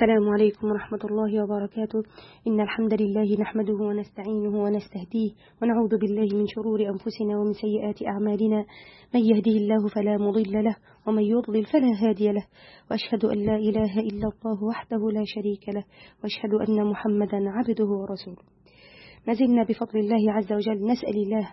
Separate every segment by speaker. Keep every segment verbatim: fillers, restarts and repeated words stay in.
Speaker 1: السلام عليكم ورحمة الله وبركاته. إن الحمد لله نحمده ونستعينه ونستهديه ونعوذ بالله من شرور أنفسنا ومن سيئات أعمالنا. من يهده الله فلا مضل له ومن يضلل فلا هادي له، وأشهد أن لا إله إلا الله وحده لا شريك له، وأشهد أن محمدا عبده ورسوله. ما زلنا بفضل الله عز وجل نسأل الله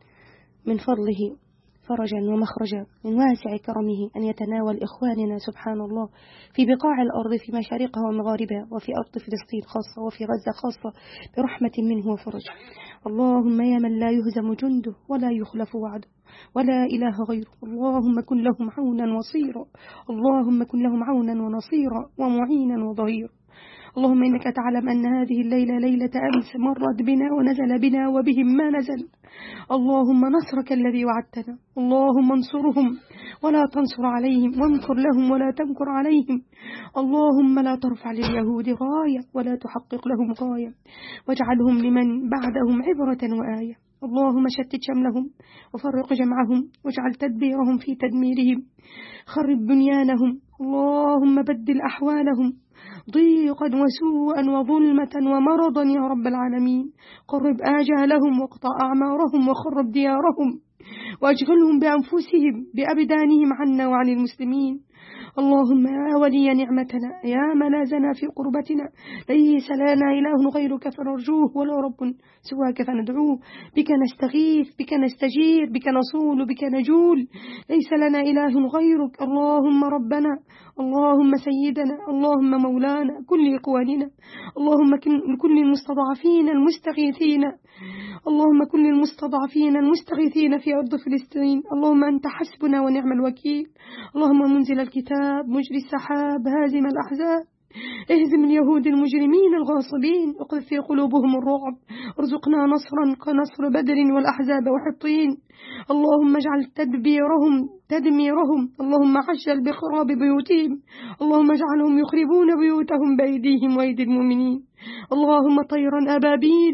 Speaker 1: من فضله فرجا ومخرجا من واسع كرمه أن يتناول إخواننا سبحان الله في بقاع الأرض، في مشارقها ومغاربها، وفي أرض فلسطين خاصة، وفي غزة خاصة، برحمة منه وفرج. اللهم يا من لا يهزم جنده ولا يخلف وعده ولا إله غيره، اللهم كن لهم عونا وصيرا، اللهم كن لهم عونا ونصيرا ومعينا وظهيرا. اللهم إنك تعلم أن هذه الليلة ليلة أمس مرت بنا ونزل بنا وبهم ما نزل. اللهم نصرك الذي وعدتنا، اللهم انصرهم ولا تنصر عليهم، وانكر لهم ولا تنكر عليهم. اللهم لا ترفع لليهود غاية ولا تحقق لهم غاية، واجعلهم لمن بعدهم عبرة وآية. اللهم شتت شملهم وفرق جمعهم، واجعل تدبيرهم في تدميرهم، خرب بنيانهم. اللهم بدل أحوالهم ضيقا وسوءا وظلمة ومرضا يا رب العالمين. قرب آجالهم واقطع أعمارهم وخرب ديارهم، وأشغلهم بأنفسهم بأبدانهم عنا وعن المسلمين. اللهم يا ولي نعمتنا، يا ملاذنا في قربتنا، ليس لنا إله غيرك فنرجوه ولا رب سواك فندعوه. بك نستغيث، بك نستجير، بك نصول، بك نجول، ليس لنا إله غيرك. اللهم ربنا، اللهم سيدنا، اللهم مولانا، كل إخواننا، اللهم كل المستضعفين المستغيثين، اللهم كل المستضعفين المستغيثين في أرض فلسطين. اللهم أنت حسبنا ونعم الوكيل. اللهم منزل الكتاب، مجري السحاب، هازم الأحزاب، اهزم اليهود المجرمين الغاصبين، اقذف في قلوبهم الرعب، ارزقنا نصرا كنصر بدر والأحزاب وحطين. اللهم اجعل تدبيرهم تدميرهم، اللهم عجل بخراب بيوتهم، اللهم اجعلهم يخربون بيوتهم بأيديهم وأيدي المؤمنين. اللهم طيرا أبابيل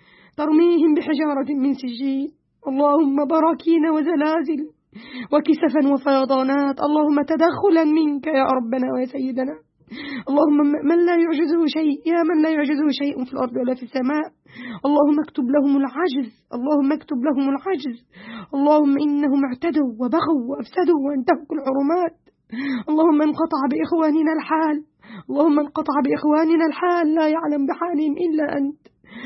Speaker 1: ترميهم بحجارة من سجيل، اللهم براكين وزلازل وكسفا وفيضانات. اللهم تدخلا منك يا ربنا ويا سيدنا. اللهم من لا يعجزه شيء، يا من لا يعجزه شيء في الأرض ولا في السماء. اللهم اكتب لهم العجز، اللهم اكتب لهم العجز. اللهم إنهم اعتدوا وبغوا وأفسدوا وانتهكوا الحرمات. اللهم انقطع بإخواننا الحال، اللهم انقطع بإخواننا الحال، لا يعلم بحالهم إلا أنت.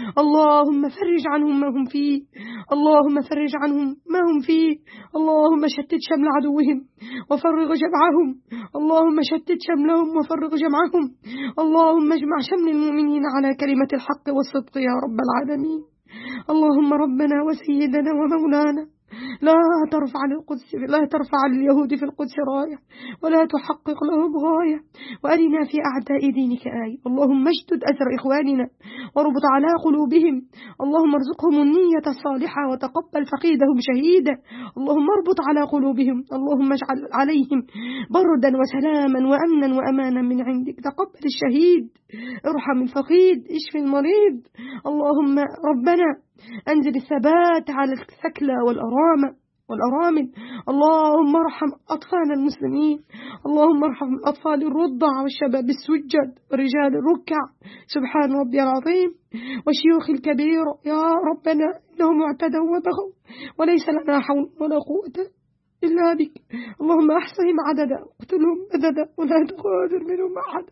Speaker 1: اللهم فرج عنهم ما هم فيه، اللهم فرج عنهم ما هم فيه. اللهم شتت شمل عدوهم وفرغ جمعهم، اللهم شتت شملهم وفرغ جمعهم. اللهم اجمع شمل المؤمنين على كلمة الحق والصدق يا رب العالمين. اللهم ربنا وسيدنا ومولانا، لا ترفع للقدس لا ترفع لليهود في القدس راية ولا تحقق لهم غاية، وأرنا في أعداء دينك آية. اللهم اشدد أثر إخواننا واربط على قلوبهم، اللهم ارزقهم النية الصالحة وتقبل فقيدهم شهيدا. اللهم اربط على قلوبهم، اللهم اجعل عليهم بردا وسلاما وأمنا وأمانا من عندك. تقبل الشهيد، ارحم الفقيد، اشف المريض. اللهم ربنا أنزل الثبات على الثكلى والأرامل والأرامل. اللهم ارحم أطفال المسلمين، اللهم ارحم الأطفال الرضع والشباب السجد ورجال الركع، سبحان ربي العظيم، والشيوخ الكبير يا ربنا، إنهم اعتدوا وبغوا وليس لنا حول ولا قوة إلا بك. اللهم احصهم عددا واقتلهم بددا ولا تغادر منهم أحدا.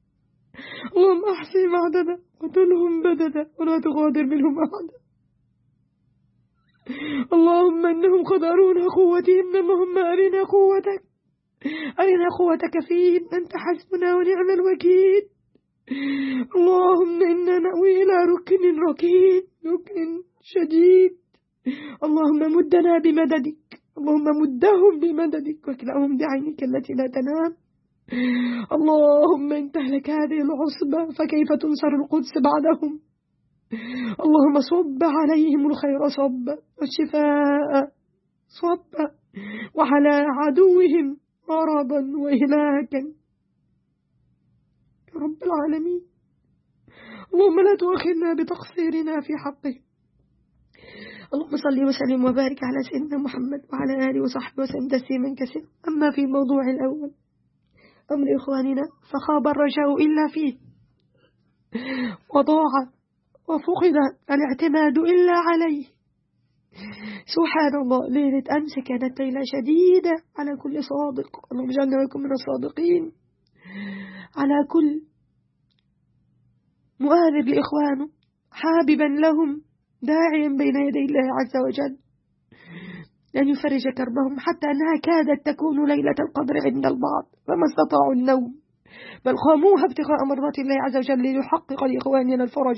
Speaker 1: اللهم احصهم عددا واقتلهم بددا ولا تغادر منهم أحدا. اللهم إنهم قد أرونا قوتهم، اللهم أرنا قوتك، أرنا قوتك فيهم، أنت حسبنا ونعم الوكيل. اللهم إنا نأوي إلى ركن ركين، ركن شديد. اللهم مدنا بمددك، اللهم مدهم بمددك واكلأهم بعينك التي لا تنام. اللهم إن تهلك هذه العصبة فكيف تنصر القدس بعدهم. اللهم صب عليهم الخير صبا والشفاء صبا، وعلى عدوهم مرضا وإهلاكا يا رب العالمين. اللهم لا تؤاخذنا بتقصيرنا في حقه. اللهم صل وسلم وبارك على سيدنا محمد وعلى آله وصحبه وسلم تسليما كثيرا. أما في الموضوع الأول أمر إخواننا فخاب الرجاء إلا فيه، وضاع وفقد الاعتماد إلا عليه. سبحان الله، ليلة أمس كانت ليلة شديدة على كل صادق، اللهم اجعلنا وإياكم من الصادقين، على كل مؤانب لإخوانه، حاببا لهم، داعيا بين يدي الله عز وجل أن يفرج كربهم، حتى أنها كادت تكون ليلة القدر عند البعض فما استطاعوا النوم، بل قاموها ابتغاء مرضات الله عز وجل ليحقق لإخواننا الفرج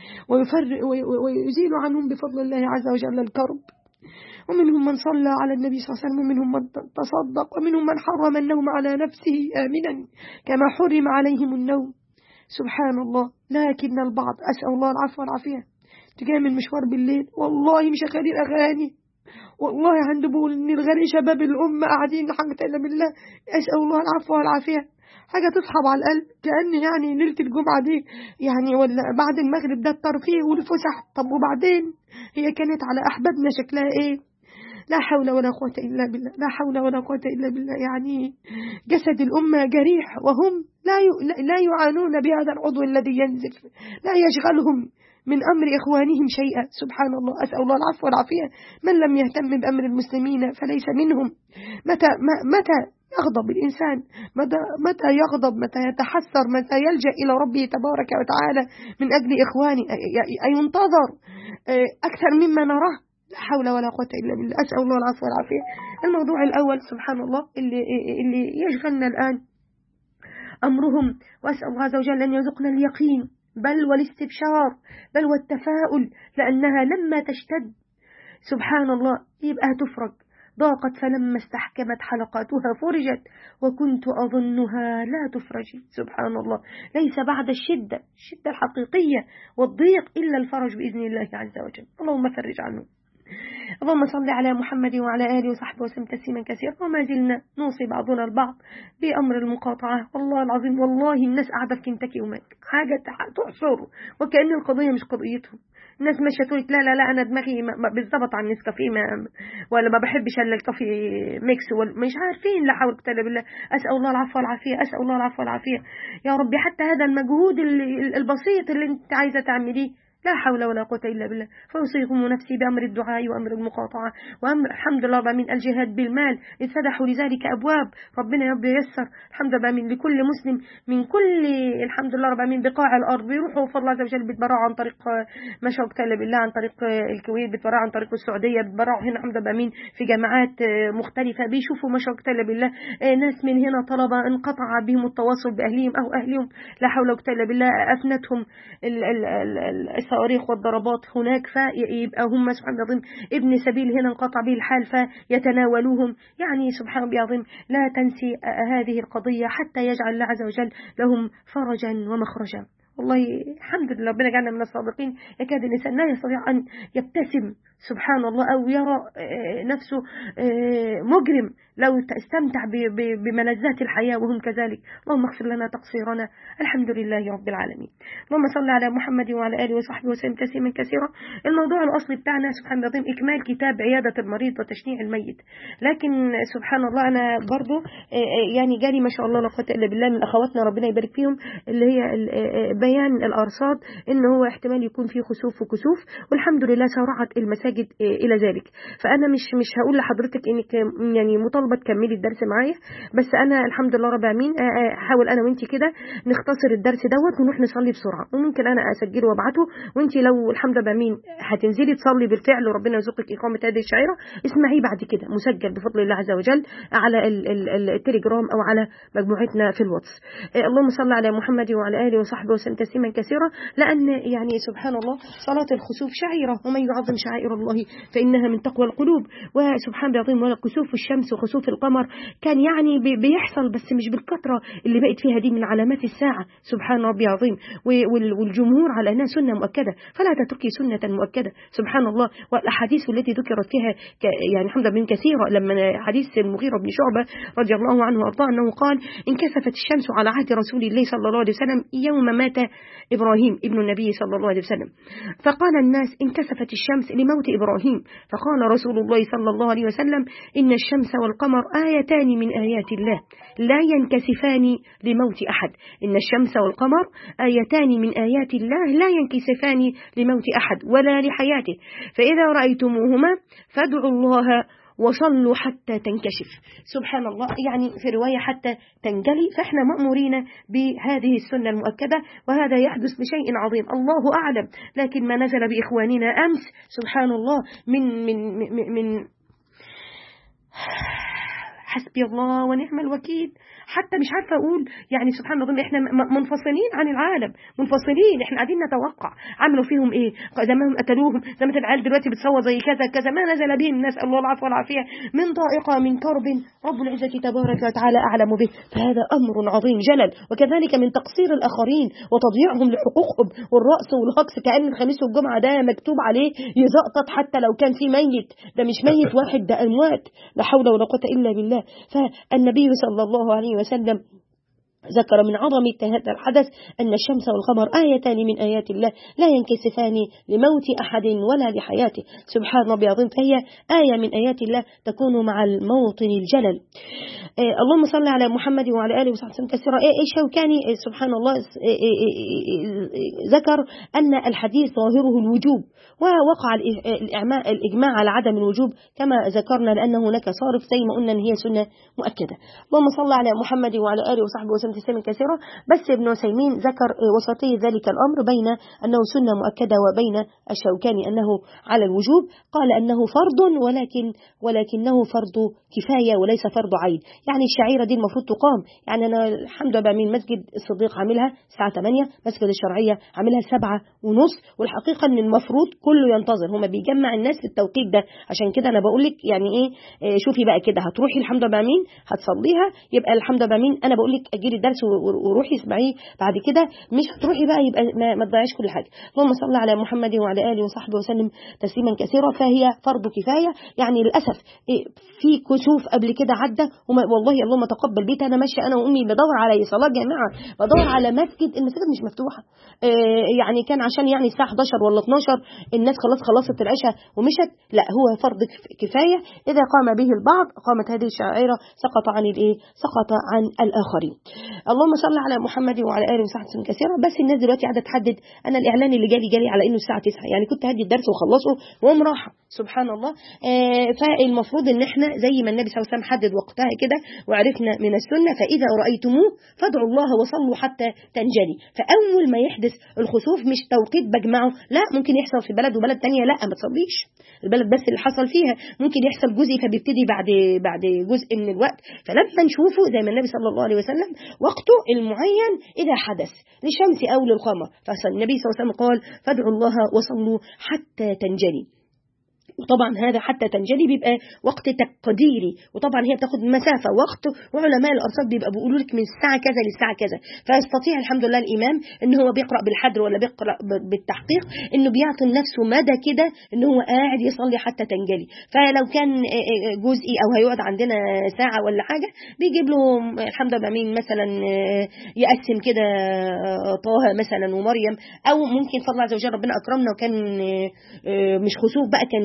Speaker 1: ويزيل عنهم بفضل الله عز وجل الكرب. ومنهم من صلى على النبي صلى الله عليه وسلم، ومنهم من تصدق، ومنهم من حرم النوم على نفسه آمنا كما حرم عليهم النوم. سبحان الله. لكن البعض، أسأل الله العفو والعافية، تجاه من مشوار بالليل والله مش أغاني أغاني، والله عند بقول إن الغني شباب الأمة قاعدين حاجة إلا بالله، أسأل الله العفو والعافية، حاجة تصحب على القلب، كأن يعني ليلة الجمعة دي يعني ولا بعد المغرب ده الترفيه والفسح. طب وبعدين هي كانت على أحبابنا شكلها إيه؟ لا حول ولا قوة إلا بالله، لا حول ولا قوة إلا بالله. يعني جسد الأمة جريح وهم لا لا يعانون بهذا العضو الذي ينزف، لا يشغلهم من أمر إخوانهم شيئا. سبحان الله، أسأل الله العفو والعافية. من لم يهتم بأمر المسلمين فليس منهم. متى متى يغضب الإنسان، متى متى يغضب، متى يتحسر، متى يلجأ إلى ربه تبارك وتعالى من أجل إخوانه، أينتظر أكثر مما نراه؟ لا حول ولا قوة إلا بالله، أسأل الله العفو والعافية. الموضوع الأول سبحان الله اللي, اللي يشغلنا الآن أمرهم، وأسأل الله عز وجل أن يرزقنا اليقين بل والاستبشار بل والتفاؤل، لأنها لما تشتد سبحان الله يبقى تفرج. ضاقت فلما استحكمت حلقاتها فرجت، وكنت أظنها لا تفرج. سبحان الله. ليس بعد الشدة الشدة الحقيقية والضيق إلا الفرج بإذن الله عز وجل. اللهم فرج عنه. اللهم صل على محمد وعلى آله وصحبه وسلم تسليما كثيرا. وما زلنا نوصي بعضنا البعض بأمر المقاطعة. والله العظيم والله الناس قاعدة في كنتاكي وماك، حاجة تحصر، وكأن القضية مش قضيتهم. الناس ماشيه تقول لا لا لا أنا دماغي بالضبط عن النسكافيه، ولا ما بحبش إلا الكافي ميكس، مش عارفين. لا حول ولا قوة بالله. أسأل الله العفو والعافية، أسأل الله العفو والعافية يا ربي. حتى هذا المجهود البسيط اللي أنت عايزة تعمليه لا حول ولا قوة إلا بالله. فأوصيكم نفسي بأمر الدعاء وأمر المقاطعة وأمر الحمد لله من الجهاد بالمال، إذ فتحوا لذلك أبواب. ربنا يرب ييسر الحمد لله من لكل مسلم من كل الحمد لله رب من بقاع الأرض بيروحوا فضل الله عز وجل بيتبرعوا عن طريق ما شاء الله بالله، عن طريق الكويت بيتبرعوا، عن طريق السعودية بيتبرعوا هنا الحمد لله من في جامعات مختلفة، بيشوفوا ما شاء الله بالله ناس من هنا طلبة انقطع بهم التواصل بأهلهم أو أهلهم لا حول ولا قوة إلا بالله، أفنتهم ال ال ال الصواريخ والضربات هناك، فيبقى هم سبحان الله العظيم ابن سبيل هنا انقطع به الحال فيتناولوهم. يعني سبحان الله العظيم لا تنسي هذه القضية حتى يجعل الله عز وجل لهم فرجا ومخرجا. والله الحمد لله ربنا جعلنا من الصادقين. يكاد الإنسان لا يستطيع أن يبتسم سبحان الله أو يرى نفسه مجرم لو استمتع بملذات الحياة وهم كذلك. اللهم اغفر لنا تقصيرنا. الحمد لله رب العالمين. اللهم صل على محمد وعلى آله وصحبه وسلم تسليما كثيرا. الموضوع الأصلي بتاعنا سبحان الله العظيم إكمال كتاب عيادة المريض وتشنيع الميت، لكن سبحان الله أنا برضو يعني جالي ما شاء الله لا قوة إلا بالله من أخواتنا ربنا يبارك فيهم اللي هي بيان الأرصاد إن هو احتمال يكون فيه خسوف وكسوف، والحمد لله سرعت المساجد إلى ذلك. فأنا مش مش هقول لحضرتك إنك يعني مطالبة تكملي الدرس معايا، بس أنا الحمد لله رب العالمين حاول أنا وإنتي كده نختصر الدرس دوت ونروح نصلي بسرعة، وممكن أنا أسجله وأبعته، وإنتي لو الحمد لله العالمين هتنزلي تصلي بالفعل وربنا يرزقك إقامة هذه الشعيرة اسمعيه بعد كده مسجل بفضل الله عز وجل على التليجرام أو على مجموعتنا في الواتس. اللهم صل على محمد وعلى آله وصحبه وسلم تسليما كثيرا. لأن يعني سبحان الله صلاة الخسوف شعيرة، ومن يعظم شعائر الله فإنها من تقوى القلوب. وسبحان الله العظيم كسوف الشمس وخسوف القمر كان يعني بيحصل بس مش بالكثرة اللي بقت فيها دي من علامات الساعة سبحان ربي العظيم، والجمهور على أنها سنة مؤكدة فلا تتركي سنة مؤكدة سبحان الله. والأحاديث التي ذكرت فيها يعني الحمد لله من كثيرة، لما حديث المغيرة بن شعبة رضي الله عنه وأرضاه أنه قال انكسفت الشمس على عهد رسول الله صلى الله عليه وسلم يوم مات إبراهيم ابن النبي صلى الله عليه وسلم. فقال الناس انكسفت الشمس لموت إبراهيم، فقال رسول الله صلى الله عليه وسلم إن الشمس والقمر آيتان من آيات الله لا ينكسفان لموت أحد. إن الشمس والقمر آيتان من آيات الله لا ينكسفان لموت أحد ولا لحياته، فإذا رأيتموهما فادعوا الله وصلوا حتى تنكشف. سبحان الله، يعني في رواية حتى تنجلي. فإحنا مأمورين بهذه السنة المؤكدة، وهذا يحدث بشيء عظيم الله أعلم، لكن ما نزل بإخواننا أمس سبحان الله من من من, من حسبي الله ونعم الوكيل. حتى مش عارفة أقول يعني سبحان الله، إحنا منفصلين عن العالم، منفصلين، إحنا قاعدين نتوقع عملوا فيهم إيه، زمانهم قتلوهم، زي ما العيال دلوقتي بتصور زي كذا كذا، ما نزل بهم الناس الله العفو والعافية من ضائقة من كرب رب العزة تبارك وتعالى أعلم به. فهذا أمر عظيم جلل، وكذلك من تقصير الآخرين وتضييعهم لحقوقهم، والرأس والهقص كأن الخميس والجمعة ده مكتوب عليه يزقطط حتى لو كان في ميت، ده مش ميت واحد، ده أموات، لا حول ولا قوة إلا بالله. فالنبي صلى الله عليه وسلم ذكر من عظمة هذا الحدث أن الشمس والقمر آيتان من آيات الله لا ينكسفان لموت أحد ولا لحياته. سبحان ربي العظيم. فهي آية من آيات الله تكون مع الموطن الجلل. آه اللهم صل على محمد وعلى آله وصحبه وسلم كثيرا. الشوكاني آه سبحان الله آه آه ذكر أن الحديث ظاهره الوجوب، ووقع الإجماع على عدم الوجوب كما ذكرنا، لأن هناك صارف زي ما قلنا أن هي سنة مؤكدة. اللهم صل على محمد وعلى آله وصحبه وسلم تسليما كثيرا. بس ابن عثيمين ذكر وسطي ذلك الأمر بين أنه سنة مؤكدة وبين الشوكاني أنه على الوجوب. قال أنه فرض ولكن ولكنه فرض كفاية وليس فرض عين. يعني الشعيرة دي المفروض تقام، يعني أنا الحمد لله من مسجد الصديق عاملها الساعة ثمانية، مسجد الشرعية عاملها سبعة ونص، والحقيقة أن المفروض كله ينتظر، هما بيجمع الناس في التوقيت ده. عشان كده أنا بقول لك يعني إيه, إيه شوفي بقى كده، هتروحي الحمد لله مين هتصليها، يبقى الحمد لله مين أنا بقول لك أجيري الدرس وروحي اسمعيه بعد كده، مش هتروحي بقى يبقى ما, ما تضيعيش كل حاجة. اللهم صل على محمد وعلى آله وصحبه وسلم تسليما كثيرا. فهي فرض كفاية. يعني للأسف إيه في كسوف قبل كده عدى، والله اللهم تقبل بيت أنا ماشية أنا وأمي بدور على صلاة جامعة، بدور على مسجد، المساجد مش مفتوحة. إيه يعني كان عشان يعني الساعة حداشر ولا اتناشر الناس خلاص خلصت العشاء ومشت، لا هو فرض كفاية. إذا قام به البعض قامت هذه الشعيرة، سقط عن الإيه سقط عن الآخرين. اللهم صل على محمد وعلى آله وصحبه وسلم كثيرا. بس الناس دلوقتي قاعدة تحدد، أنا الإعلان اللي جالي جالي على إنه الساعة تسعة، يعني كنت هدي الدرس وخلصه وقوم راحة سبحان الله. آه فالمفروض إن إحنا زي ما النبي صلى الله عليه وسلم حدد وقتها كده وعرفنا من السنة، فإذا رأيتموه فادعوا الله وصلوا حتى تنجلي. فأول ما يحدث الخسوف مش توقيت بجمعه، لا ممكن يحصل في بلد وبلد تانية لا ما تصليش البلد بس اللي حصل فيها، ممكن يحصل جزء فبيبتدي بعد بعد جزء من الوقت. فلما نشوفه زي ما النبي صلى الله عليه وسلم وقته المعين إذا حدث للشمس أو للقمر، فالنبي صلى الله عليه وسلم قال فادعوا الله وصلوا حتى تنجلي. وطبعا هذا حتى تنجلي بيبقى وقت تقديري، وطبعا هي بتاخد مسافة وقت، وعلماء الأرصاد بيبقى بيقولوا لك من الساعة كذا للساعة كذا. فيستطيع الحمد لله الإمام إن هو بيقرأ بالحدر ولا بيقرأ بالتحقيق، إنه بيعطي نفسه مدى كده إن هو قاعد يصلي حتى تنجلي. فلو كان جزئي أو هيقعد عندنا ساعة ولا حاجة بيجيب له الحمد لله مين مثلا يقسم كده طه مثلا ومريم، أو ممكن فضل عز وجل ربنا أكرمنا وكان مش خسوف بقى، كان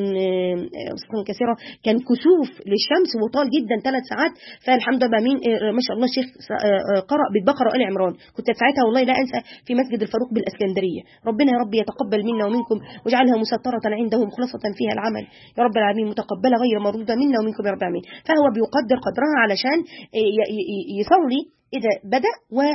Speaker 1: كثيرة كان كسوف للشمس وطال جدا ثلاث ساعات. فالحمد لله مين ما شاء الله الشيخ قرأ بالبقرة وآل عمران، كنت ساعتها والله لا أنسى في مسجد الفاروق بالإسكندرية. ربنا يا رب يتقبل منا ومنكم واجعلها مسطرة عنده مخلصة فيها العمل يا رب العالمين، متقبلة غير مردودة منا ومنكم يا رب العالمين. فهو بيقدر قدرها علشان يصلي إذا بدأ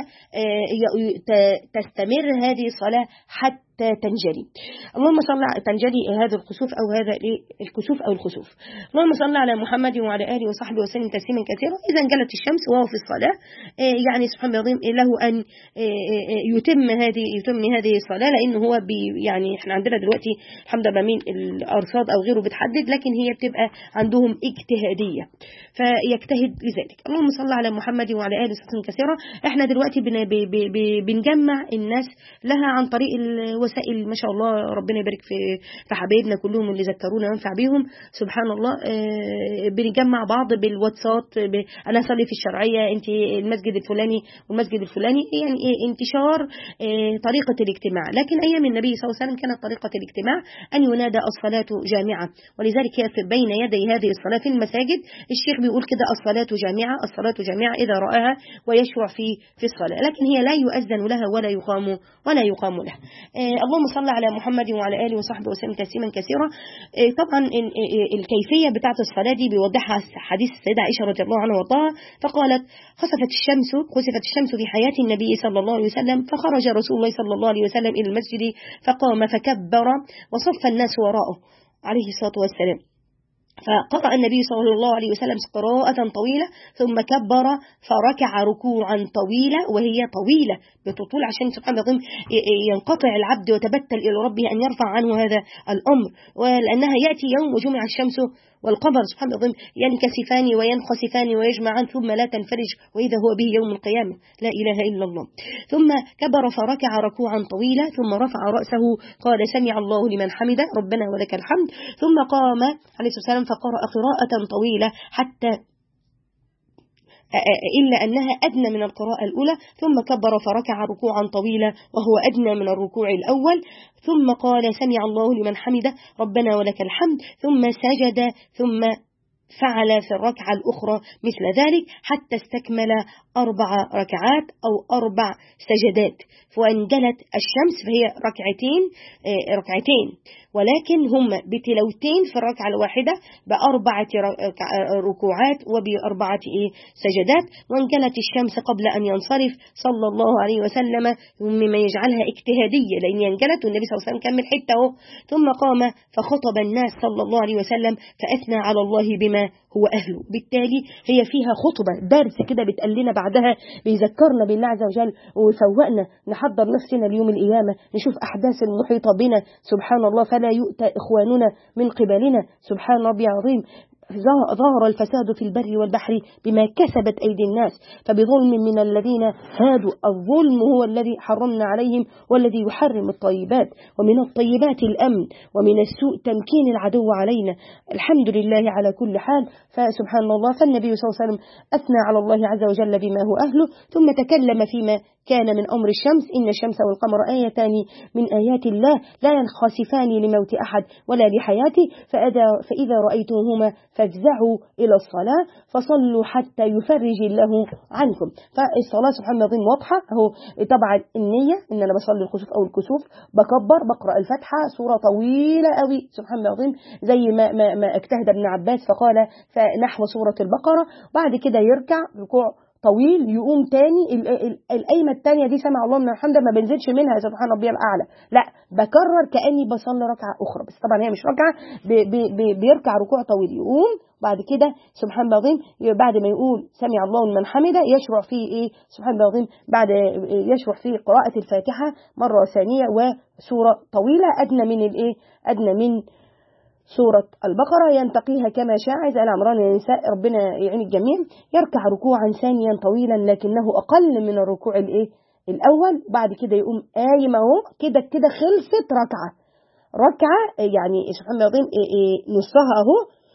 Speaker 1: وتستمر هذه الصلاة حتى تنجلي. اللهم صل على تنجلي هذا الكسوف أو هذا الكسوف أو الخسوف. اللهم صل على محمد وعلى آله وصحبه وسلم تسليما كثيرا. إذا انجلت الشمس وهو في الصلاة يعني سبحان الله له أن يتم هذه يتم هذه الصلاة، لأنه هو يعني إحنا عندنا دلوقتي الحمد لله من الأرصاد أو غيره بتحدد، لكن هي بتبقى عندهم اجتهادية فيجتهد لذلك. اللهم صل على محمد وعلى آله وصحبه كثيرا. إحنا دلوقتي بن بنجمع الناس لها عن طريق الوسائل وسائل ما شاء الله، ربنا يبارك في في حبايبنا كلهم اللي ذكرونا وينفع بيهم سبحان الله. بنجمع بعض بالواتساب، انا اصلي في الشرعيه، انت المسجد الفلاني والمسجد الفلاني، يعني انتشار طريقه الاجتماع. لكن ايام النبي صلى الله عليه وسلم كانت طريقه الاجتماع ان ينادى الصلاه جامعه، ولذلك بين يدي هذه الصلاه في المساجد الشيخ بيقول كده الصلاه جامعه الصلاه جامعه اذا راها ويشرع في في الصلاه، لكن هي لا يؤذن لها ولا يقام ولا يقام لها. آه اللهم صل على محمد وعلى اله وصحبه وسلم تسليما كثيرا. آه طبعا الكيفيه بتاعه الصلاه دي بيوضحها حديث السيده عائشه رضي الله عنها وارضاها، فقالت خسفت الشمس خسفت الشمس في حياه النبي صلى الله عليه وسلم، فخرج رسول الله صلى الله عليه وسلم الى المسجد فقام فكبر وصف الناس وراءه عليه الصلاه والسلام، فقرأ النبي صلى الله عليه وسلم قراءة طويلة ثم كبر فركع ركوعا طويلة، وهي طويلة بتطول عشان سبحان الله ينقطع العبد وتبتل إلى ربه أن يرفع عنه هذا الأمر، ولأنها يأتي يوم وجمع الشمس والقمر سبحان الله ينكسفان وينخسفان ويجمعان ثم لا تنفرج وإذا هو به يوم القيامة، لا إله إلا الله. ثم كبر فركع ركوعا طويلا ثم رفع رأسه قال سمع الله لمن حمده ربنا ولك الحمد، ثم قام عليه الصلاة والسلام فقرأ قراءة طويلة حتى إلا أنها أدنى من القراءة الأولى، ثم كبر فركع ركوعا طويلا وهو أدنى من الركوع الأول، ثم قال سمع الله لمن حمده ربنا ولك الحمد، ثم سجد ثم فعل في الركعة الأخرى مثل ذلك حتى استكمل أربع ركعات أو أربع سجدات، وانجلت الشمس فهي ركعتين ركعتين ولكن هم بتلوتين في الركعة الواحدة بأربعة ركوعات وبأربعة سجدات، وانجلت الشمس قبل أن ينصرف صلى الله عليه وسلم مما يجعلها اجتهادية، لأن ينجلت والنبي صلى الله عليه وسلم كمل حته، ثم قام فخطب الناس صلى الله عليه وسلم فأثنى على الله بما هو أهله. بالتالي هي فيها خطبة درس كده بتقال لنا بعدها، بيذكرنا بالله عز وجل ويفوقنا نحضر نفسنا ليوم القيامة، نشوف أحداث المحيطة بنا سبحان الله، فلا يؤتى إخواننا من قبلنا سبحان ربي عظيم. ظهر الفساد في البر والبحر بما كسبت أيدي الناس فبظلم من الذين هادوا، الظلم هو الذي حرمنا عليهم والذي يحرم الطيبات، ومن الطيبات الأمن ومن السوء تمكين العدو علينا، الحمد لله على كل حال. فسبحان الله، فالنبي صلى الله عليه وسلم أثنى على الله عز وجل بما هو أهله، ثم تكلم فيما كان من أمر الشمس، إن الشمس والقمر آيتان من آيات الله لا ينخسفان لموت أحد ولا لحياته، فإذا رأيتموهما فافزعوا إلى الصلاة فصلوا حتى يفرج الله عنكم. فالصلاة سبحان الله واضحة أهو. طبعا النية إن أنا بصلي الخسوف أو الكسوف بكبر بقرأ الفاتحة سورة طويلة قوي سبحان الله العظيم زي ما, ما, ما اجتهد ابن عباس فقال فنحو سورة البقرة، بعد كده يركع ركوع طويل يقوم تاني. القايمة التانية دي سمع الله من الحمد ما بنزلش منها سبحان ربي الأعلى، لا بكرر كأني بصلي ركعة أخرى، بس طبعا هي مش ركعة، بي بي بيركع ركوع طويل يقوم بعد كده سبحان الله العظيم، بعد ما يقول سمع الله من حمده يشرع فيه ايه سبحان الله العظيم، بعد يشرع فيه قراءة الفاتحة مرة ثانية وسورة طويلة أدنى من الايه أدنى من سورة البقرة ينتقيها كما شاء. عايز آل عمران النساء ربنا يعين الجميع. يركع ركوعا ثانيا طويلا لكنه أقل من الركوع الايه الأول، بعد كده يقوم قايم اهو كده كده خلصت ركعة ركعة يعني سبحان الله العظيم نصها اهو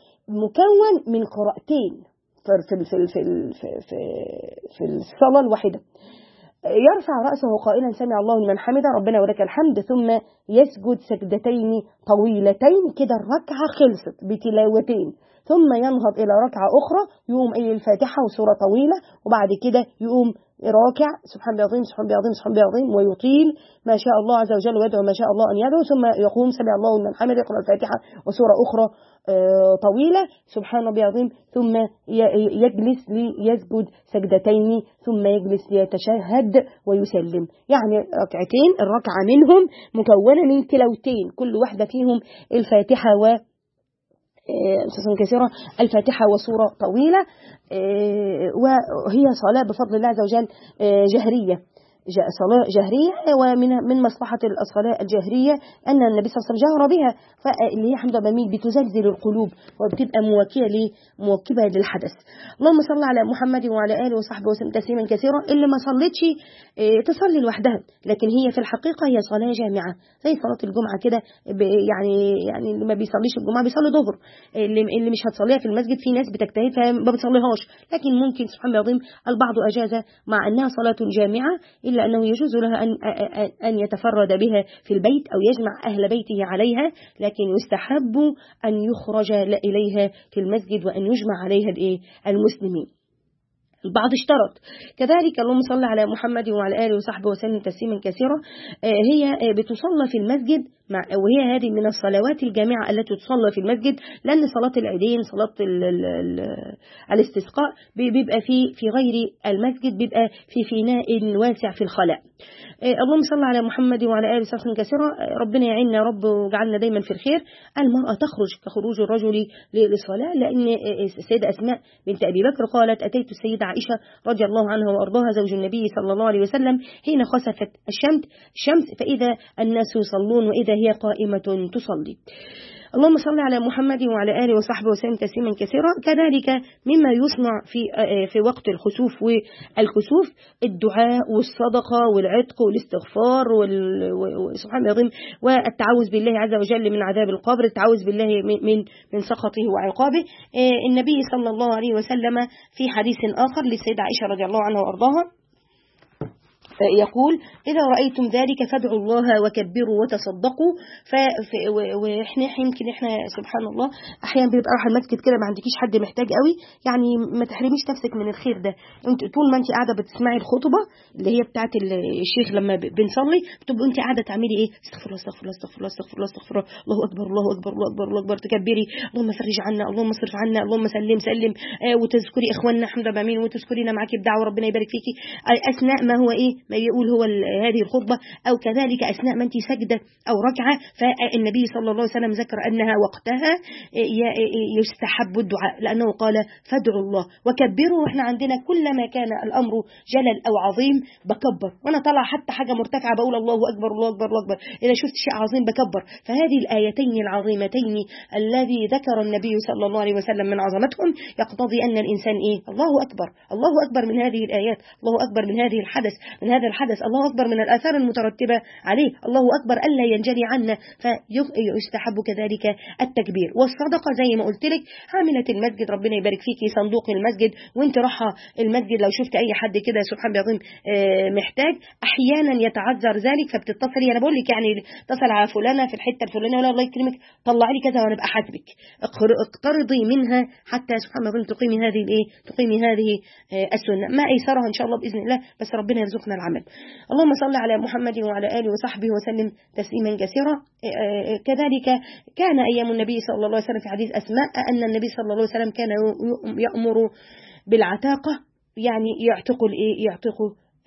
Speaker 1: مكون من قراءتين في في في في في, في الصلاة الواحدة. يرفع رأسه قائلا سمع الله لمن حمده ربنا ولك الحمد، ثم يسجد سجدتين طويلتين كده الركعة خلصت بتلاوتين، ثم ينهض إلى ركعة أخرى يقوم أي الفاتحة وسورة طويلة، وبعد كده يقوم راكع سبحان الله العظيم سبحان الله العظيم سبحان الله العظيم ويطيل ما شاء الله عز وجل ويدعو ما شاء الله أن يدعو، ثم يقوم سمع الله لمن حمده يقرأ الفاتحة وسورة أخرى طويلة سبحان ربي العظيم، ثم يجلس ليسجد سجدتين، ثم يجلس ليتشهد ويسلم. يعني ركعتين الركعة منهم مكونة من تلاوتين كل واحدة فيهم الفاتحة و كثيرة الفاتحة وسورة طويلة، وهي صلاة بفضل الله عز وجل جهرية. صلاة جهرية، ومن من مصلحة الصلاة الجهرية أن النبي صلى الله عليه وسلم جهر بها، فاللي هي حمد بميل بتزلزل القلوب وبتبقى موكبة موكبة للحدث. اللهم صل على محمد وعلى آله وصحبه وسلم تسليما كثيرا. اللي ما صلتش تصلي لوحدها، لكن هي في الحقيقة هي صلاة جامعة زي صلاة الجمعة كده، يعني يعني اللي ما بيصليش الجمعة بيصلي ظهر، اللي, اللي مش هتصليها في المسجد في ناس بتجتهد فما بتصليهاش، لكن ممكن سبحان الله العظيم البعض أجاز مع أنها صلاة جامعة، إلا أنه يجوز لها أن أن يتفرد بها في البيت أو يجمع أهل بيته عليها، لكن يستحب أن يخرج إليها في المسجد وأن يجمع عليها المسلمين. البعض اشترط كذلك. اللهم صل على محمد وعلى آله وصحبه وسلم تسليما كثيرا. هي بتصلى في المسجد، مع وهي هذه من الصلوات الجامعة التي تصلى في المسجد، لأن صلاة العيدين صلاة ال ال ال الاستسقاء بيبقى في في غير المسجد، بيبقى في فناء واسع في الخلاء. اللهم صل على محمد وعلى آله وصحبه كثيرا. ربنا يعيننا يا رب وجعلنا دايما في الخير. المرأة تخرج كخروج الرجل للصلاة، لأن السيدة أسماء بنت أبي بكر قالت: أتيت السيدة عائشة رضي الله عنها وأرضاها زوج النبي صلى الله عليه وسلم حين خسفت الشمس الشمس فإذا الناس يصلون وإذا هي قائمة تصلي. اللهم صل على محمد وعلى آله وصحبه وسلم تسليما كثيرا. كذلك مما يصنع في في وقت الخسوف والكسوف الدعاء والصدقة والعتق والاستغفار وسبحان الله العظيم والتعوذ بالله عز وجل من عذاب القبر، التعوذ بالله من من سخطه وعقابه. النبي صلى الله عليه وسلم في حديث آخر للسيدة عائشة رضي الله عنها وأرضاها يقول: إذا رأيتم ذلك فادعوا الله وكبروا وتصدقوا. وإحنا يمكن إحنا سبحان الله أحيانا بيبقى راح المسجد كده ما عندكيش حد محتاج قوي، يعني ما تحرميش نفسك من الخير ده. أنت طول ما أنت قاعدة بتسمعي الخطبة اللي هي بتاعت الشيخ لما بنصلي، بتبقى أنت قاعدة تعملي إيه؟ استغفر الله استغفر الله استغفر الله استغفر الله استغفر الله الله أكبر الله أكبر الله أكبر الله أكبر، تكبري اللهم فرج عنا اللهم اصرف عنا اللهم سلم سلم، آه وتذكري إخواننا حمد بامين، وتذكرينا معاكي بدعوة ربنا يبارك فيكي أثناء ما هو إيه ما يقول هو هذه الخطبة، أو كذلك أثناء ما أنت سجدة أو ركعة. فالنبي صلى الله عليه وسلم ذكر أنها وقتها يستحب الدعاء، لأنه قال فادعوا الله وكبروا. وإحنا عندنا كلما كان الأمر جلل أو عظيم بكبر، وأنا طلع حتى حاجة مرتفعة بقول الله أكبر الله أكبر الله أكبر، إذا شفت شيء عظيم بكبر. فهذه الآيتين العظيمتين الذي ذكر النبي صلى الله عليه وسلم من عظمتهم يقتضي أن الإنسان إيه الله أكبر الله أكبر من هذه الآيات، الله أكبر من هذه الحدث من هذا الحدث الله أكبر من الآثار المترتبة عليه، الله أكبر ألا ينجلي عنا. فيستحب كذلك التكبير والصدقة زي ما قلت لك. عاملة المسجد ربنا يبارك فيكي، صندوق المسجد وانت رايحه المسجد لو شفت أي حد كده سبحان الله العظيم محتاج، أحيانا يتعذر ذلك فبتتصلي، أنا بقول لك يعني اتصل على فلانة في الحتة الفلانية ولا الله يكرمك طلعي لي كذا وأنا أبقى حاسبك، اقترضي منها حتى سبحان الله العظيم تقيمي هذه الإيه تقيمي هذه السنة، ما أيسرها إن شاء الله بإذن الله، بس ربنا يرزقنا العمل. اللهم صل على محمد وعلى آله وصحبه وسلم تسليما كثيرا. كذلك كان أيام النبي صلى الله عليه وسلم في حديث أسماء أن النبي صلى الله عليه وسلم كان يأمر بالعتاقة، يعني يعتق يعتق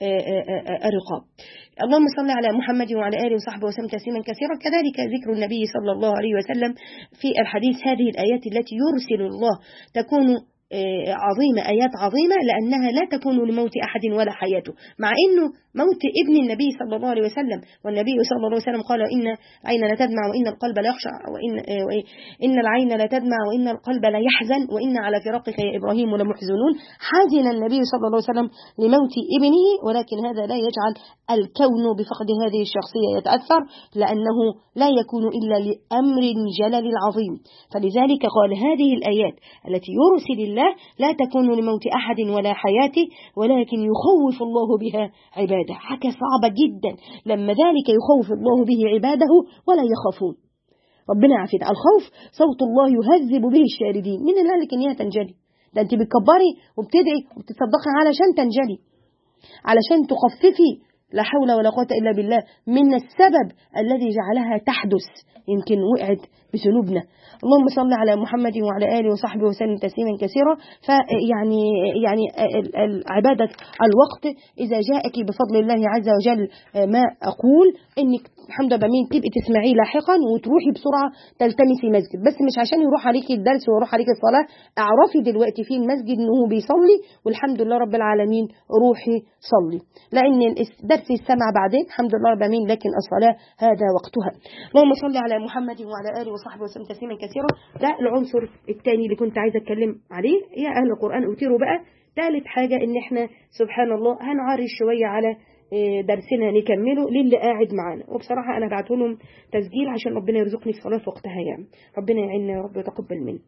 Speaker 1: الرقاب. اللهم صل على محمد وعلى آله وصحبه وسلم تسليما كثيرا. كذلك ذكر النبي صلى الله عليه وسلم في الحديث هذه الآيات التي يرسل الله تكون عظيمة، آيات عظيمة لأنها لا تكون لموت أحد ولا حياته، مع أنه موت ابن النبي صلى الله عليه وسلم، والنبي صلى الله عليه وسلم قال إن العين لا تدمع وإن القلب لا يخشع وإن, وإن العين لا تدمع وإن القلب لا يحزن وإن على فراقك يا إبراهيم لمحزنون. حزن النبي صلى الله عليه وسلم لموت ابنه، ولكن هذا لا يجعل الكون بفقد هذه الشخصية يتأثر، لأنه لا يكون إلا لأمر جلل عظيم. فلذلك قال هذه الآيات التي يرسل الله لا تكون لموت أحد ولا حياته، ولكن يخوف الله بها عباده. حاجة صعبة جدا لما ذلك يخوف الله به عباده ولا يخافون. ربنا يعافينا. الخوف صوت الله يهذب به الشاردين، من ذلك إنها تنجلي، ده أنت بتكبري وبتدعي وبتصدقي علشان تنجلي، علشان تخففي، لا حول ولا قوة إلا بالله، من السبب الذي جعلها تحدث، يمكن وقعت بذنوبنا. اللهم صل على محمد وعلى آله وصحبه وسلم تسليما كثيرا. فيعني يعني عبادة الوقت إذا جاءك بفضل الله عز وجل ما أقول إنك حمد بمين تبقي تسمعيه لاحقا وتروحي بسرعة تلتمسي مسجد، بس مش عشان يروح عليكي الدرس ويروح عليكي الصلاة. اعرفي دلوقتي في المسجد إنه بيصلي والحمد لله رب العالمين، روحي صلي، لأن ده درس السمع بعدين الحمد لله رب العالمين، لكن الصلاة هذا وقتها. اللهم صل على محمد وعلى آله وصحبه وسلم تسليما كثيرا. ده العنصر الثاني اللي كنت عايزة أتكلم عليه. يا أهل القرآن أوتروا بقى. ثالث حاجة إن إحنا سبحان الله هنعرض شوية على درسنا نكمله للي قاعد معانا، وبصراحة أنا بعت لهم تسجيل عشان ربنا يرزقني الصلاة في وقتها، يعني ربنا يعيننا يا رب ويتقبل منا.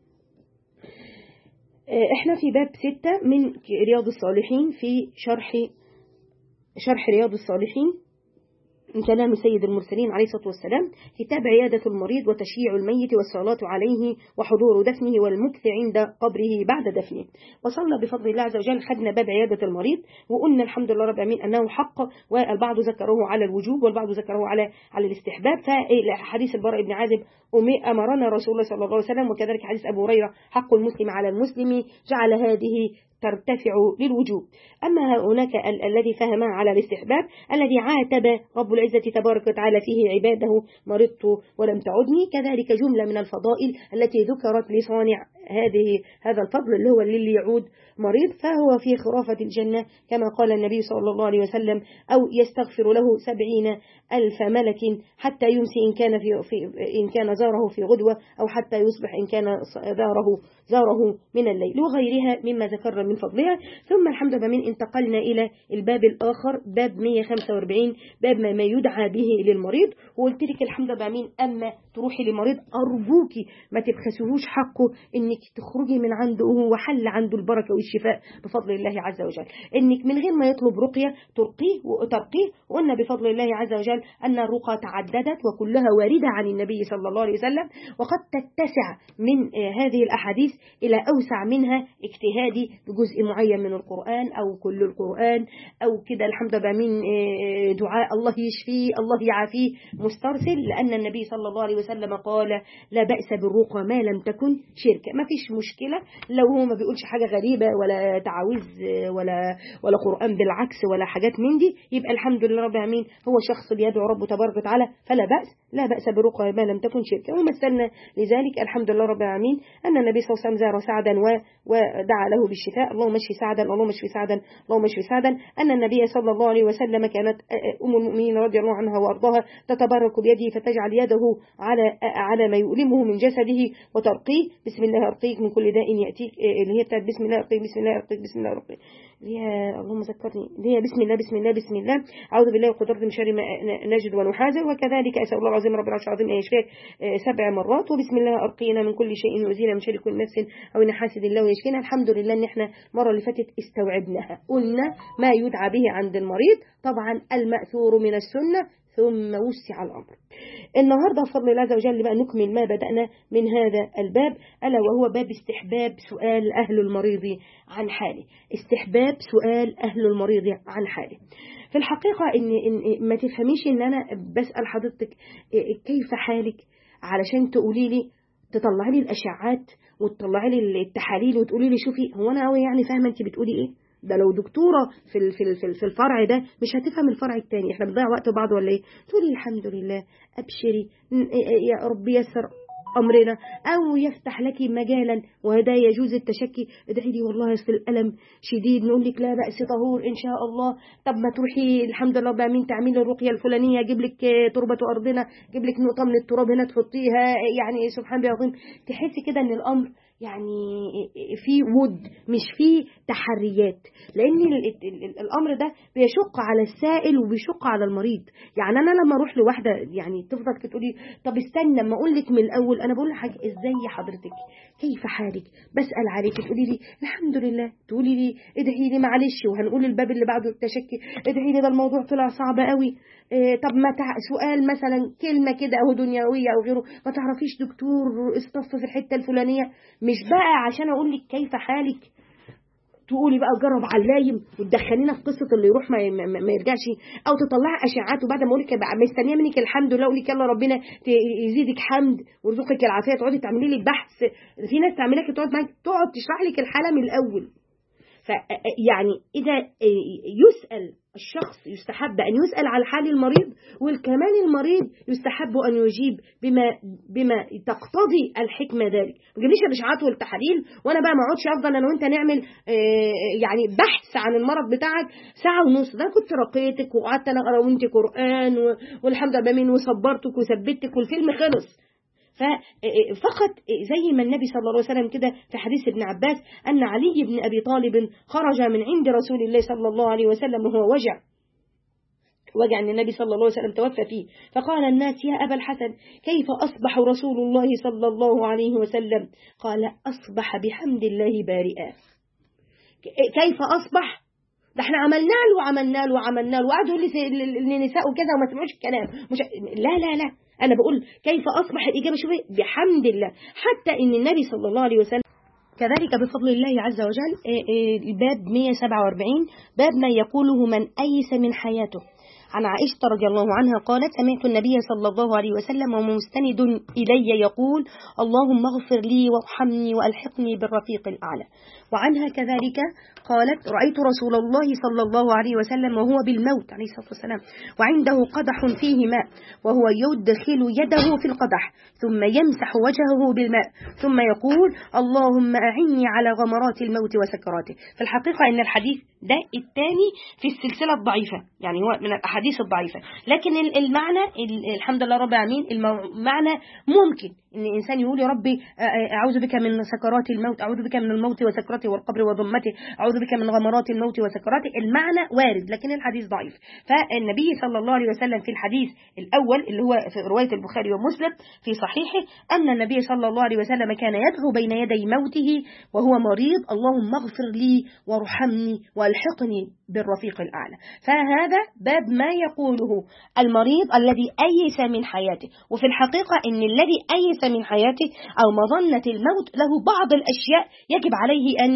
Speaker 1: احنا في باب ستة من رياض الصالحين، في شرح شرح رياض الصالحين من كلام سيد المرسلين عليه الصلاة والسلام، كتاب عيادة المريض وتشييع الميت والصلاة عليه وحضور دفنه والمكث عند قبره بعد دفنه. وصلنا بفضل الله عز وجل خدنا باب عيادة المريض، وقلنا الحمد لله رب العالمين أنه حق، والبعض ذكروه على الوجوب والبعض ذكروه على على الاستحباب. فحديث البراء بن عازب أمرنا رسول الله صلى الله عليه وسلم، وكذلك حديث أبو هريرة حق المسلم على المسلم، جعل هذه ترتفع للوجوب. أما هناك ال الذي فهم على الاستحباب الذي عاتب رب العزة تبارك وتعالى فيه عباده مرضت ولم تعدني، كذلك جملة من الفضائل التي ذكرت لصانع هذه هذا الفضل اللي هو للي يعود مريض فهو في خرافة الجنة كما قال النبي صلى الله عليه وسلم، أو يستغفر له سبعين ألف ملك حتى يمسي إن كان في, في إن كان زاره في غدوة، أو حتى يصبح إن كان زاره زاره من الليل، وغيرها مما ذكر من فضلها. ثم الحمد لله من انتقلنا إلى الباب الآخر، باب مئة وخمسة وأربعين، باب ما, ما يدعى به للمريض. وقلت لك الحمد لله من أما تروحي لمريض أرجوكي ما تبخسوهوش حقه، إنك تخرجي من عنده وهو حل عنده البركة والشفاء بفضل الله عز وجل، إنك من غير ما يطلب رقية ترقيه وترقيه. وقلنا بفضل الله عز وجل أن الرقى تعددت وكلها واردة عن النبي صلى الله عليه وسلم، وقد تتسع من هذه الأحاديث إلى أوسع منها اجتهادي بجزء معين من القرآن أو كل القرآن أو كده الحمد لله من دعاء الله يشفيه الله يعافيه مسترسل، لأن النبي صلى الله عليه وسلم قال لا بأس بالرقى ما لم تكن شركة. ما فيش مشكلة لو هو ما بيقولش حاجة غريبة ولا تعويذ ولا ولا قرآن بالعكس ولا حاجات من دي، يبقى الحمد لله رب العالمين هو شخص بيدعو ربه تبارك وتعالى، فلا بأس لا بأس بالرقى ما لم تكن شركة. ومثلنا لذلك الحمد لله رب العالمين أن النبي صلى الله عليه وسلم زار سعدا ودعا له بالشفاء، اللهم اشفي سعدا اللهم اشفي سعدا اللهم اشفي سعدا. أن النبي صلى الله عليه وسلم كانت أم المؤمنين رضي الله عنها وأرضاها تتبرك بيده فتجعل يده على على ما يؤلمه من جسده وترقيه، بسم الله أرقيك من كل داء يأتيك، اللي هي بتاعت بسم الله أرقيك بسم الله أرقيك بسم الله أرقيك، اللي هي اللهم ذكرني اللي هي بسم الله بسم الله بسم الله أعوذ بالله وقدرت من شر ما نجد ونحاذر. وكذلك أسأل الله العظيم رب العرش العظيم أن يشفيك سبع مرات، وبسم الله أرقينا من كل شيء يؤذينا من شر كل نفس أو إن حاسد الله ويشفينا. الحمد لله إن إحنا المرة اللي فاتت استوعبناها، قلنا ما يدعى به عند المريض، طبعا المأثور من السنة ثم وسع الأمر. النهاردة بفضل الله عز وجل بقى نكمل ما بدأنا من هذا الباب، ألا وهو باب استحباب سؤال أهل المريض عن حاله. استحباب سؤال أهل المريض عن حاله. في الحقيقة إن, إن ما تفهميش إن أنا بسأل حضرتك كيف حالك علشان تقولي لي تطلعي لي الأشعات وتطلعي لي التحاليل وتقولي لي شوفي هو أنا قوي يعني فاهمة أنت بتقولي إيه. ده لو دكتورة في في في الفرع ده مش هتفهم الفرع التاني، احنا بنضيع وقت بعض ولا ايه؟ تقولي الحمد لله ابشري يا رب يسر امرنا او يفتح لك مجالا وهذا يجوز التشكي، ادعي لي والله اصل الالم شديد، نقول لك لا بأس طهور ان شاء الله. طب ما تروحي الحمد لله بقى مين تعملي الرقيه الفلانيه، اجيب لك تربه ارضنا، اجيب لك نقطه من التراب هنا تحطيها، يعني سبحان الله العظيم تحسي كده ان الامر يعني في ود مش في تحريات، لان الامر ده بيشق على السائل وبيشق على المريض. يعني انا لما اروح لواحده يعني تفضل تقولي طب استنى لما اقول لك من الاول، انا بقول لحضرتك ازاي حضرتك كيف حالك، بسال عليك تقولي لي الحمد لله، تقولي لي ادعي لي معلش، وهنقول الباب اللي بعده التشكي ادعي لي ده الموضوع طلع صعب قوي. إيه طب ما تع... سؤال مثلا كلمه كده او دنيويه او غيره، ما تعرفيش دكتور اصطف في الحته الفلانيه، مش بقى عشان اقول لك كيف حالك تقولي بقى جرب على اللايم وتدخلينا في قصه اللي يروح ما, ما, ما يرجعش، او تطلعي اشعاعات وبعد ما اقول لك بقى مستنيه منك الحمد لله اقول لك يلا ربنا يزيدك حمد ويرزقك العافيه، تقعدي تعملي لي بحث. في ناس تعمل لك تقعد معاك تقعد تشرح لك الحاله من الاول. ف يعني اذا يسال الشخص يستحب أن يسأل على حال المريض، وكمان المريض يستحب أن يجيب بما بما تقتضي الحكمة ذلك. ما تجيبليش الإشعاعات والتحاليل وأنا بقى ما اقعدش أفضل أنا وأنت نعمل يعني بحث عن المرض بتاعك ساعة ونص. ده كنت رقيتك وقعدت أنا أقرأ وأنت قرآن والحمد لله بمين وصبرتك وثبتك والفيلم خلص. ففقط زي ما النبي صلى الله عليه وسلم كده في حديث ابن عباس أن علي بن أبي طالب خرج من عند رسول الله صلى الله عليه وسلم وهو وجع وجع أن النبي صلى الله عليه وسلم توفى فيه، فقال الناس يا أبا الحسن كيف أصبح رسول الله صلى الله عليه وسلم؟ قال أصبح بحمد الله بارئا. كيف أصبح؟ ده احنا عملنا له وعملنا له وعملنا له وقعدوا للنساء وكذا وما سمعوش الكلام. مش لا لا لا أنا بقول كيف أصبح، الإجابة شوفي بحمد الله. حتى إن النبي صلى الله عليه وسلم كذلك بفضل الله عز وجل. الباب مئة وسبعة وأربعين باب ما يقوله من أيس من حياته. عن عائشة رضي الله عنها قالت سمعت النبي صلى الله عليه وسلم ومستند إلي يقول اللهم اغفر لي وارحمني وألحقني بالرفيق الأعلى. وعنها كذلك قالت رأيت رسول الله صلى الله عليه وسلم وهو بالموت عليه الصلاة والسلام وعنده قدح فيه ماء وهو يدخل يده في القدح ثم يمسح وجهه بالماء ثم يقول اللهم أعني على غمرات الموت وسكراته. في الحقيقة إن الحديث ده الثاني في السلسلة الضعيفة، يعني هو من الأحاديث الضعيفة، لكن المعنى الحمد لله رب العالمين المعنى ممكن إن الإنسان يقول يا ربي أعوذ بك من سكرات الموت، أعوذ بك من الموت وسكراته والقبر وضمته، أعوذ بك من غمرات الموت وسكراته. المعنى وارد لكن الحديث ضعيف. فالنبي صلى الله عليه وسلم في الحديث الأول اللي هو في رواية البخاري ومسلم في صحيحه أن النبي صلى الله عليه وسلم كان يدعو بين يدي موته وهو مريض اللهم اغفر لي وارحمني والحقني بالرفيق الأعلى. فهذا باب ما يقوله المريض الذي أيس من حياته. وفي الحقيقة إن الذي أيس من حياته أو مظنة الموت له بعض الأشياء يجب عليه أن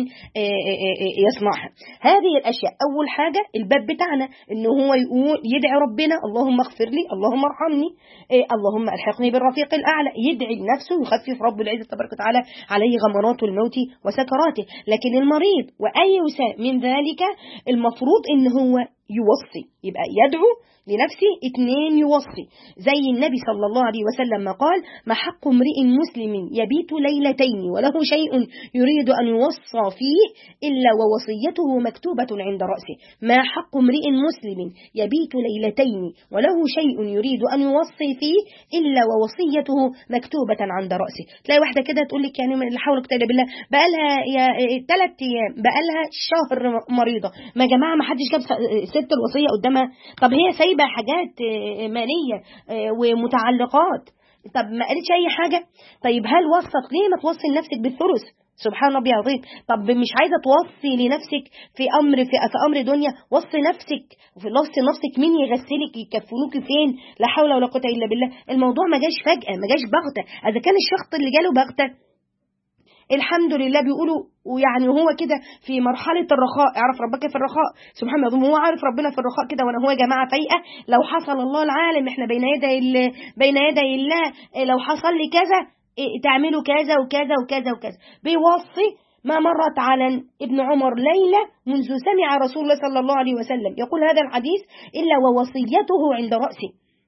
Speaker 1: يصنعها. هذه الأشياء أول حاجة الباب بتاعنا إنه هو يقول يدعي ربنا اللهم اغفر لي اللهم ارحمني اللهم ألحقني بالرفيق الأعلى، يدعي لنفسه يخفف رب العزة تبارك وتعالى عليه غمرات الموت وسكراته. لكن المريض وأيس من ذلك المفروض إن هو يوصي، يبقى يدعو لنفسه اثنين يوصي زي النبي صلى الله عليه وسلم ما قال ما حق امرئ مسلم يبيت ليلتين وله شيء يريد أن يوصى فيه إلا ووصيته مكتوبة عند رأسه. ما حق امرئ مسلم يبيت ليلتين وله شيء يريد أن يوصي فيه إلا ووصيته مكتوبة عند رأسه. تلاقي واحدة كده تقول لك يعني لا حول ولا قوة بالله بقالها يا ثلاث أيام بقالها شهر مريضة. ما جماعة ما حدش جاب ست الوصية قدامها؟ طب هي سايبة حاجات مالية ومتعلقات، طب ما قالتش أي حاجة؟ طيب هل وصت ليه ما توصي لنفسك بالثلث؟ سبحان ربي العظيم. طب مش عايزة توصي لنفسك في أمر في, في أمر دنيا، وصي نفسك وفي وصي نفسك مين يغسلك يكفنوك فين؟ لا حول ولا قوة إلا بالله. الموضوع ما جاش فجأة ما جاش بغتة. إذا كان الشخص اللي جاله بغتة الحمد لله بيقولوا ويعني هو كده في مرحلة الرخاء، اعرف ربك في الرخاء سبحان الله، هو عارف ربنا في الرخاء كده وانا هو يا جماعة فايقة لو حصل الله العالم احنا بين يدي بين يدي الله لو حصل لي كذا تعملوا كذا وكذا وكذا وكذا. بيوصي. ما مرت على ابن عمر ليلة منذ سمع رسول الله صلى الله عليه وسلم يقول هذا الحديث إلا ووصيته عند رأسه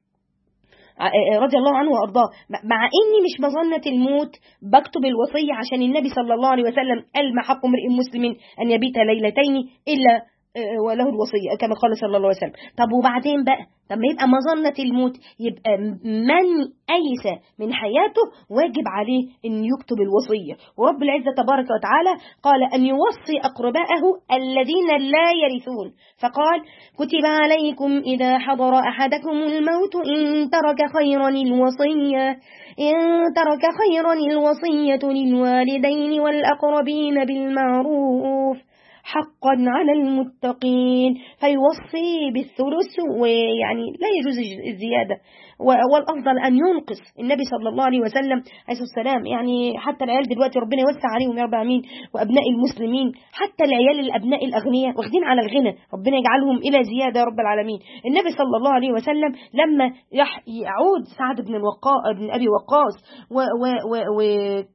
Speaker 1: رضي الله عنه وأرضاه، مع إني مش مظنة الموت بكتب الوصية عشان النبي صلى الله عليه وسلم قال ما حق امرئ مسلم أن يبيت ليلتين إلا وله الوصية كما قال صلى الله عليه وسلم. طب وبعدين بقى طب ما يبقى مظنة الموت يبقى من أيس من حياته واجب عليه أن يكتب الوصية. ورب العزة تبارك وتعالى قال أن يوصي أقربائه الذين لا يرثون، فقال كتب عليكم إذا حضر أحدكم الموت إن ترك خيرا الوصية إن ترك خيرا الوصية للوالدين والأقربين بالمعروف حقا على المتقين. فيوصي بالثلث ويعني لا يجوز الزيادة، والأفضل أن ينقص. النبي صلى الله عليه وسلم عليه السلام يعني حتى العيال دلوقتي ربنا يوسع عليهم يا رب العالمين وأبناء المسلمين، حتى العيال الأبناء الأغنياء واخدين على الغنى ربنا يجعلهم إلى زيادة يا رب العالمين. النبي صلى الله عليه وسلم لما يعود سعد بن الوقاص بن أبي وقاص و, و, و, و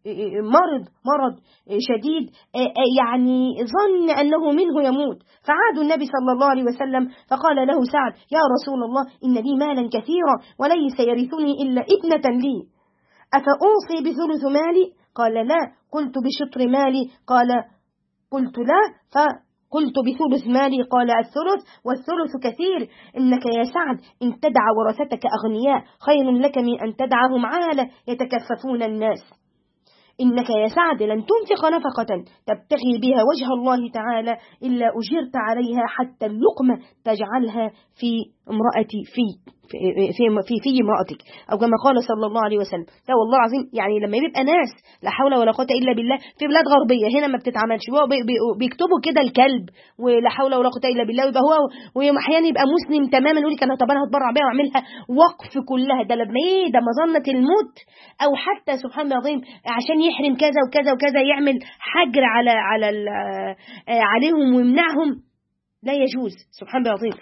Speaker 1: مرض مرض شديد، يعني ظن أنه منه يموت، فعاد النبي صلى الله عليه وسلم فقال له سعد: يا رسول الله إن لي مالا كثيرا وليس يرثني إلا ابنة لي، أفأوصي بثلث مالي؟ قال: لا. قلت: بشطر مالي؟ قال: قلت: لا. فقلت: بثلث مالي؟ قال: الثلث، والثلث كثير. إنك يا سعد إن تدع ورثتك أغنياء خير لك من أن تدعهم عالة يتكففون الناس. إنك يا سعد لن تنفق نفقة تبتغي بها وجه الله تعالى إلا أجرت عليها حتى اللقمة تجعلها في امرأتي في في في في, في امرأتك، أو كما قال صلى الله عليه وسلم. لا والله العظيم، يعني لما يبقى ناس لا حول ولا قوة إلا بالله في بلاد غربية هنا ما بتتعملش، بيكتبوا كده الكلب ولا حول ولا قوة إلا بالله، ويبقى هو وأحيانا يبقى مسلم تماما يقول لك أنا طب أنا هتبرع بيها وأعملها وقف كلها، ده لما إيه ده مظنة الموت، أو حتى سبحان الله العظيم عشان يحرم كذا وكذا وكذا يعمل حجر على على عليهم ويمنعهم، لا يجوز. سبحان الله العظيم.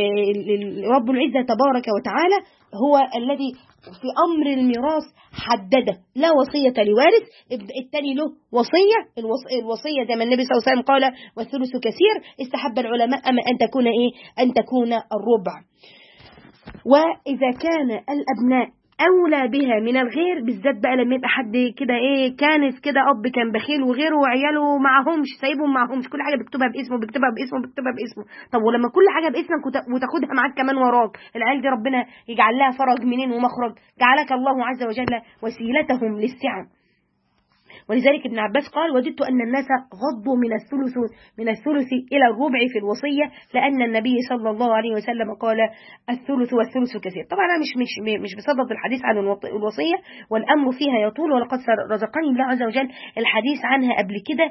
Speaker 1: رب العزة تبارك وتعالى هو الذي في أمر الميراث حدده لا وصية لوارث، التالي له وصية. الوصية زي ما النبي صلى الله عليه وسلم قال: والثلث كثير. استحب العلماء أما أن تكون إيه أن تكون الربع. وإذا كان الأبناء أولى بها من الغير، بالذات بقى لما يبقى حد كده إيه كانت كده أب كان بخيل وغيره وعياله معهمش سايبهم معهمش، كل حاجة بيكتبها باسمه بيكتبها باسمه بيكتبها باسمه. طب ولما كل حاجة باسمك وتاخدها معاك كمان وراك، العيال دي ربنا يجعل لها فرج منين ومخرج، جعلك الله عز وجل وسيلتهم للسعة. ولذلك ابن عباس قال: وجدت أن الناس غضوا من الثلث من الثلث إلى الربع في الوصية، لأن النبي صلى الله عليه وسلم قال: الثلث والثلث كثير. طبعا أنا مش مش مش بصدد الحديث عن الوصية، والأمر فيها يطول، ولقد رزقني الله عز وجل الحديث عنها قبل كده،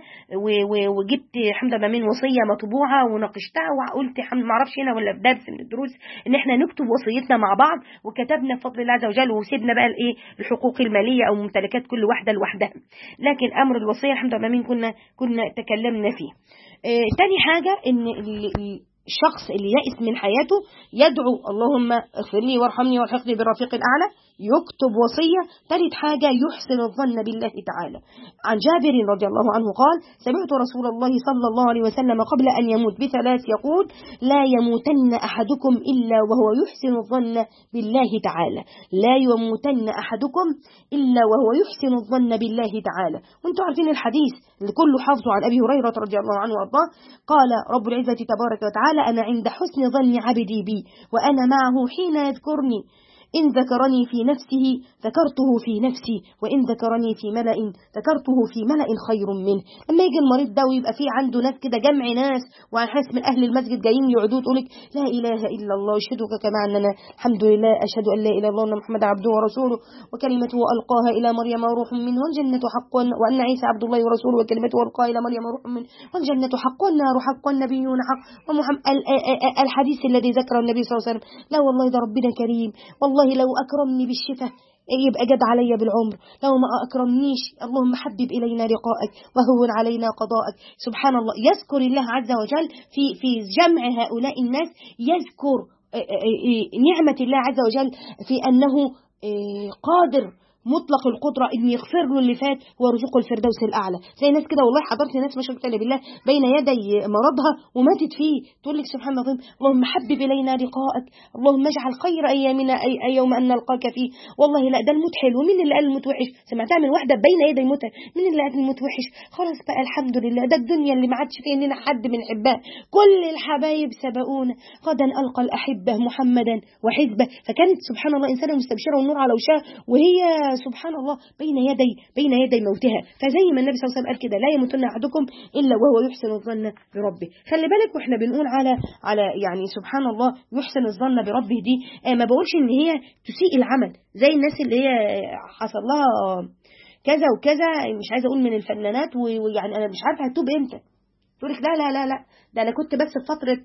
Speaker 1: وجبت الحمد لله من وصية مطبوعة وناقشتها، وقلت ما اعرفش هنا ولا في درس من الدروس إن احنا نكتب وصيتنا مع بعض، وكتبنا بفضل الله عز وجل، وسيبنا بقى الايه الحقوق المالية أو ممتلكات كل واحدة لوحدها. لكن أمر الوصية الحمد لله من كنا كنا تكلمنا فيه. آه تاني حاجة إن الشخص اللي يئس من حياته يدعو: اللهم اغفر لي وارحمني والحقني بالرفيق الأعلى، يكتب وصية. ثالث حاجة يحسن الظن بالله تعالى. عن جابر رضي الله عنه قال: سمعت رسول الله صلى الله عليه وسلم قبل أن يموت بثلاث يقول: لا يموتن أحدكم إلا وهو يحسن الظن بالله تعالى، لا يموتن أحدكم إلا وهو يحسن الظن بالله تعالى. وانتم عارفين الحديث اللي كله حافظه عن أبي هريرة رضي الله عنه وأرضاه، قال رب العزة تبارك وتعالى: أنا عند حسن ظن عبدي بي وأنا معه حين يذكرني، إن ذكرني في نفسه ذكرته في نفسي، وإن ذكرني في ملأ ذكرته في ملأ خير منه. لما يجي المريض ده ويبقى فيه عنده ناس كده جمع ناس وحاس من أهل المسجد جايين يعودوا تقولك: لا إله إلا الله أشهدك كما أننا الحمد لله أشهد أن لا إله إلا الله وأن محمد عبده ورسوله وكلمته ألقاها إلى مريم وروح منه والجنة حق، وأن عيسى عبد الله ورسوله وكلمته ألقاها إلى مريم وروح منه والجنة حق والنار حق والنبيون حق ومحمد. الحديث الذي ذكر النبي صلى الله عليه وسلم. لا والله ده ربنا كريم، والله لو أكرمني بالشفاء يبقى جد علي بالعمر، لو ما أكرمنيش اللهم حبب إلينا لقاءك وهون علينا قضاءك. سبحان الله، يذكر الله عز وجل في في جمع هؤلاء الناس، يذكر نعمة الله عز وجل في أنه قادر مطلق القدرة إن يغفر له اللي فات ويرزقه الفردوس الأعلى. زي ناس كده والله حضرت ناس ما شاء الله بالله بين يدي مرضها وماتت فيه، تقول لك سبحان الله اللهم حبب إلينا لقاءك، اللهم اجعل خير أيامنا أي, أي يوم أن نلقاك فيه. والله لا ده الموت حلو، ومين اللي قال الموت وحش؟ سمعتها من واحدة بين يدي موتها، مين اللي قال الموت وحش؟ خلاص بقى الحمد لله، ده الدنيا اللي ما عادش فيه لنا حد من حباه، كل الحبايب سبقونا، غدا ألقى الأحبة محمدا وحزبه. فكانت سبحان الله إنسانة مستبشرة والنور على وشها وهي سبحان الله بين يدي بين يدي موتها. فزي ما النبي صلى الله عليه وسلم قال كده: لا يموتن أحدكم إلا وهو يحسن الظن بربه. خلي بالك واحنا بنقول على على يعني سبحان الله يحسن الظن بربه دي، آه ما بقولش ان هي تسيء العمل زي الناس اللي هي حصل لها كذا وكذا، مش عايزه اقول من الفنانات، ويعني انا مش عارفه هتوب امتى، تقول لك لا لا لا لا ده انا كنت بس في فتره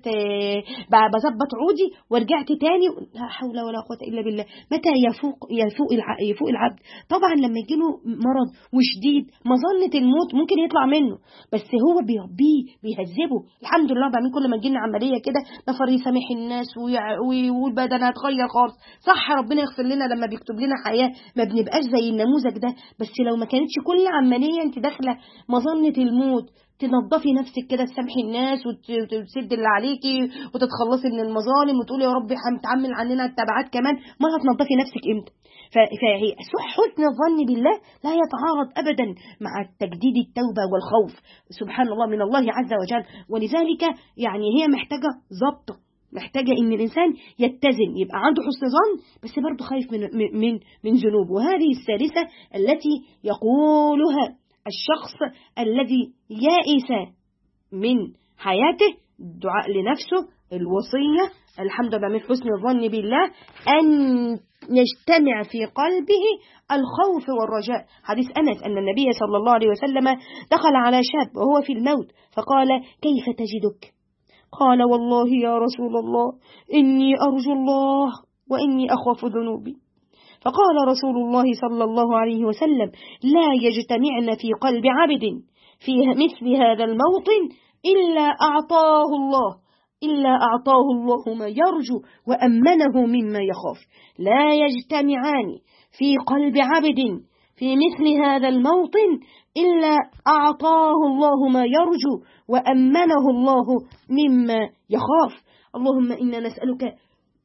Speaker 1: بظبط عودي ورجعت تاني. لا حول ولا قوه الا بالله. متى يفوق يفوق يفوق العبد؟ طبعا لما يجي له مرض وشديد مظنه الموت ممكن يطلع منه، بس هو بيربيه بيهذبه. الحمد لله بعدين كل ما تجينا عمليه كده نفر يسامح الناس والبدن هتغير خالص. صح ربنا يغفر لنا لما بيكتب لنا حياه ما بنبقاش زي النموذج ده، بس لو ما كانتش كل عمليه انت داخله مظنه الموت تنظفي نفسك كده تسامحي الناس وتسد اللي عليكي وتتخلصي من المظالم وتقولي يا رب هتعمل عننا التبعات كمان، ما هتنظفي نفسك امتى؟ فهي حسن الظن بالله لا يتعارض ابدا مع تجديد التوبه والخوف سبحان الله من الله عز وجل. ولذلك يعني هي محتاجه ضبط، محتاجه ان الانسان يتزن، يبقى عنده حسن ظن بس برضه خايف من من من ذنوب. وهذه الثالثه التي يقولها الشخص الذي يائس من حياته، دعاء لنفسه الوصية الحمد لله من حسن الظن بالله أن يجتمع في قلبه الخوف والرجاء. حديث أنس أن النبي صلى الله عليه وسلم دخل على شاب وهو في الموت فقال كيف تجدك؟ قال والله يا رسول الله إني أرجو الله وإني أخاف ذنوبي. فقال رسول الله صلى الله عليه وسلم لا يجتمعن في قلب عبد في مثل هذا الموطن إلا أعطاه الله إلا أعطاه الله ما يرجو وأمنه مما يخاف. لا يجتمعان في قلب عبد في مثل هذا الموطن إلا أعطاه الله ما يرجو وأمنه الله مما يخاف. اللهم إنا نسألك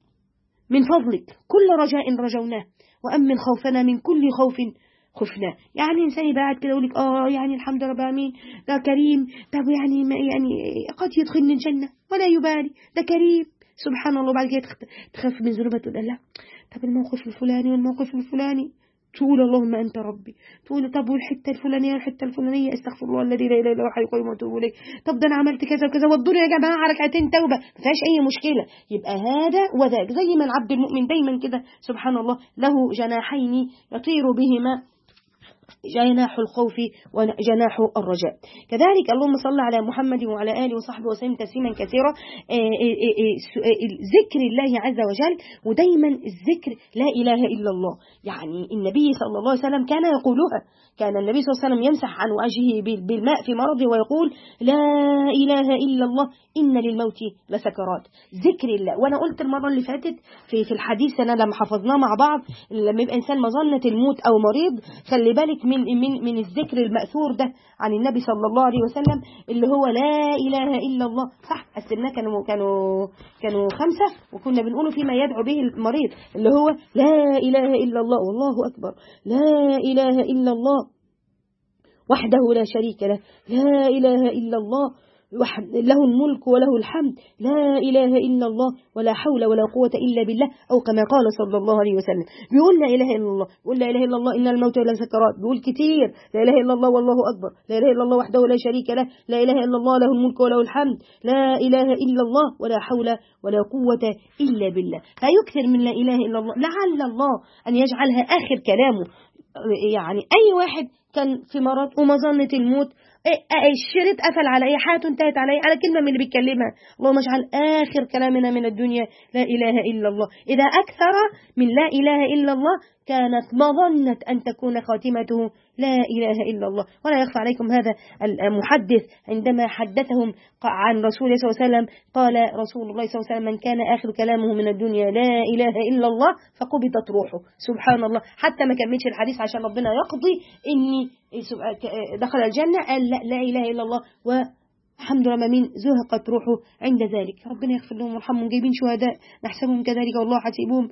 Speaker 1: من فضلك كل رجاء رجوناه وأمن خوفنا من كل خوف خفنا. يعني إنسان يبقى قاعد كده يقول لك آه يعني الحمد لله العالمين ده كريم، طب يعني ما يعني قد يدخلني الجنة ولا يبالي، ده كريم سبحان الله. بعد كده تخاف من ذنوبه تقول لا طب الموقف الفلاني والموقف الفلاني تقول اللهم أنت ربي، تقول طب والحتة الفلانية والحتة الفلانية استغفر الله الذي لا إله إلا هو حي القيوم وأتوب إليه، طب ده أنا عملت كذا وكذا والدنيا يا جماعة ركعتين توبة ما فيهاش أي مشكلة. يبقى هذا وذاك زي ما العبد المؤمن دايما كده سبحان الله له جناحين يطير بهما جناح الخوف وجناح الرجاء. كذلك اللهم صل على محمد وعلى آله وصحبه وسلم تسليما كثيرا. ذكر الله عز وجل ودايما الذكر لا إله إلا الله. يعني النبي صلى الله عليه وسلم كان يقولها، كان النبي صلى الله عليه وسلم يمسح عن وجهه بالماء في مرضه ويقول لا إله إلا الله إن للموت لسكرات. ذكر الله. وأنا قلت المرة اللي فاتت في في الحديث أنا لما حفظناه مع بعض لما يبقى إنسان مظنة الموت أو مريض خلي بالك من من من الذكر المأثور ده عن النبي صلى الله عليه وسلم اللي هو لا إله إلا الله. صح قسمناه كانوا كانوا كانوا خمسة وكنا بنقوله فيما يدعو به المريض اللي هو لا إله إلا الله والله أكبر، لا إله إلا الله وحده لا شريك له، لا إله إلا الله له الملك وله الحمد، لا إله إلا الله ولا حول ولا قوة إلا بالله، أو كما قال صلى الله عليه وسلم. بيقول لا إله إلا الله، بيقول لا إله إلا الله إن الموت لا سكرات، بيقول كتير لا إله إلا الله والله أكبر، لا إله إلا الله وحده لا شريك له، لا إله إلا الله له الملك وله الحمد، لا إله إلا الله ولا حول ولا قوة إلا بالله. فيكثر من لا إله إلا الله لعل الله أن يجعلها آخر كلامه. يعني أي واحد كان في مرض ومظنة الموت الشريط قفل على اي حاجه انتهت على اي على كلمه من اللي بيتكلمها اللهم اجعل اخر كلامنا من الدنيا لا اله الا الله. اذا اكثر من لا اله الا الله كانت مظنة أن تكون خاتمته لا إله إلا الله. ولا يخفى عليكم هذا المحدث عندما حدثهم عن رسول الله صلى الله عليه وسلم قال رسول الله صلى الله عليه وسلم من كان آخر كلامه من الدنيا لا إله إلا الله فقبضت روحه. سبحان الله. حتى ما كملش الحديث عشان ربنا يقضي إني دخل الجنة قال لا, لا إله إلا الله و الحمد لله من زهقت روحه عند ذلك. ربنا يغفر لهم ويرحمهم. جايبين شهداء نحسبهم كذلك والله حسيبهم.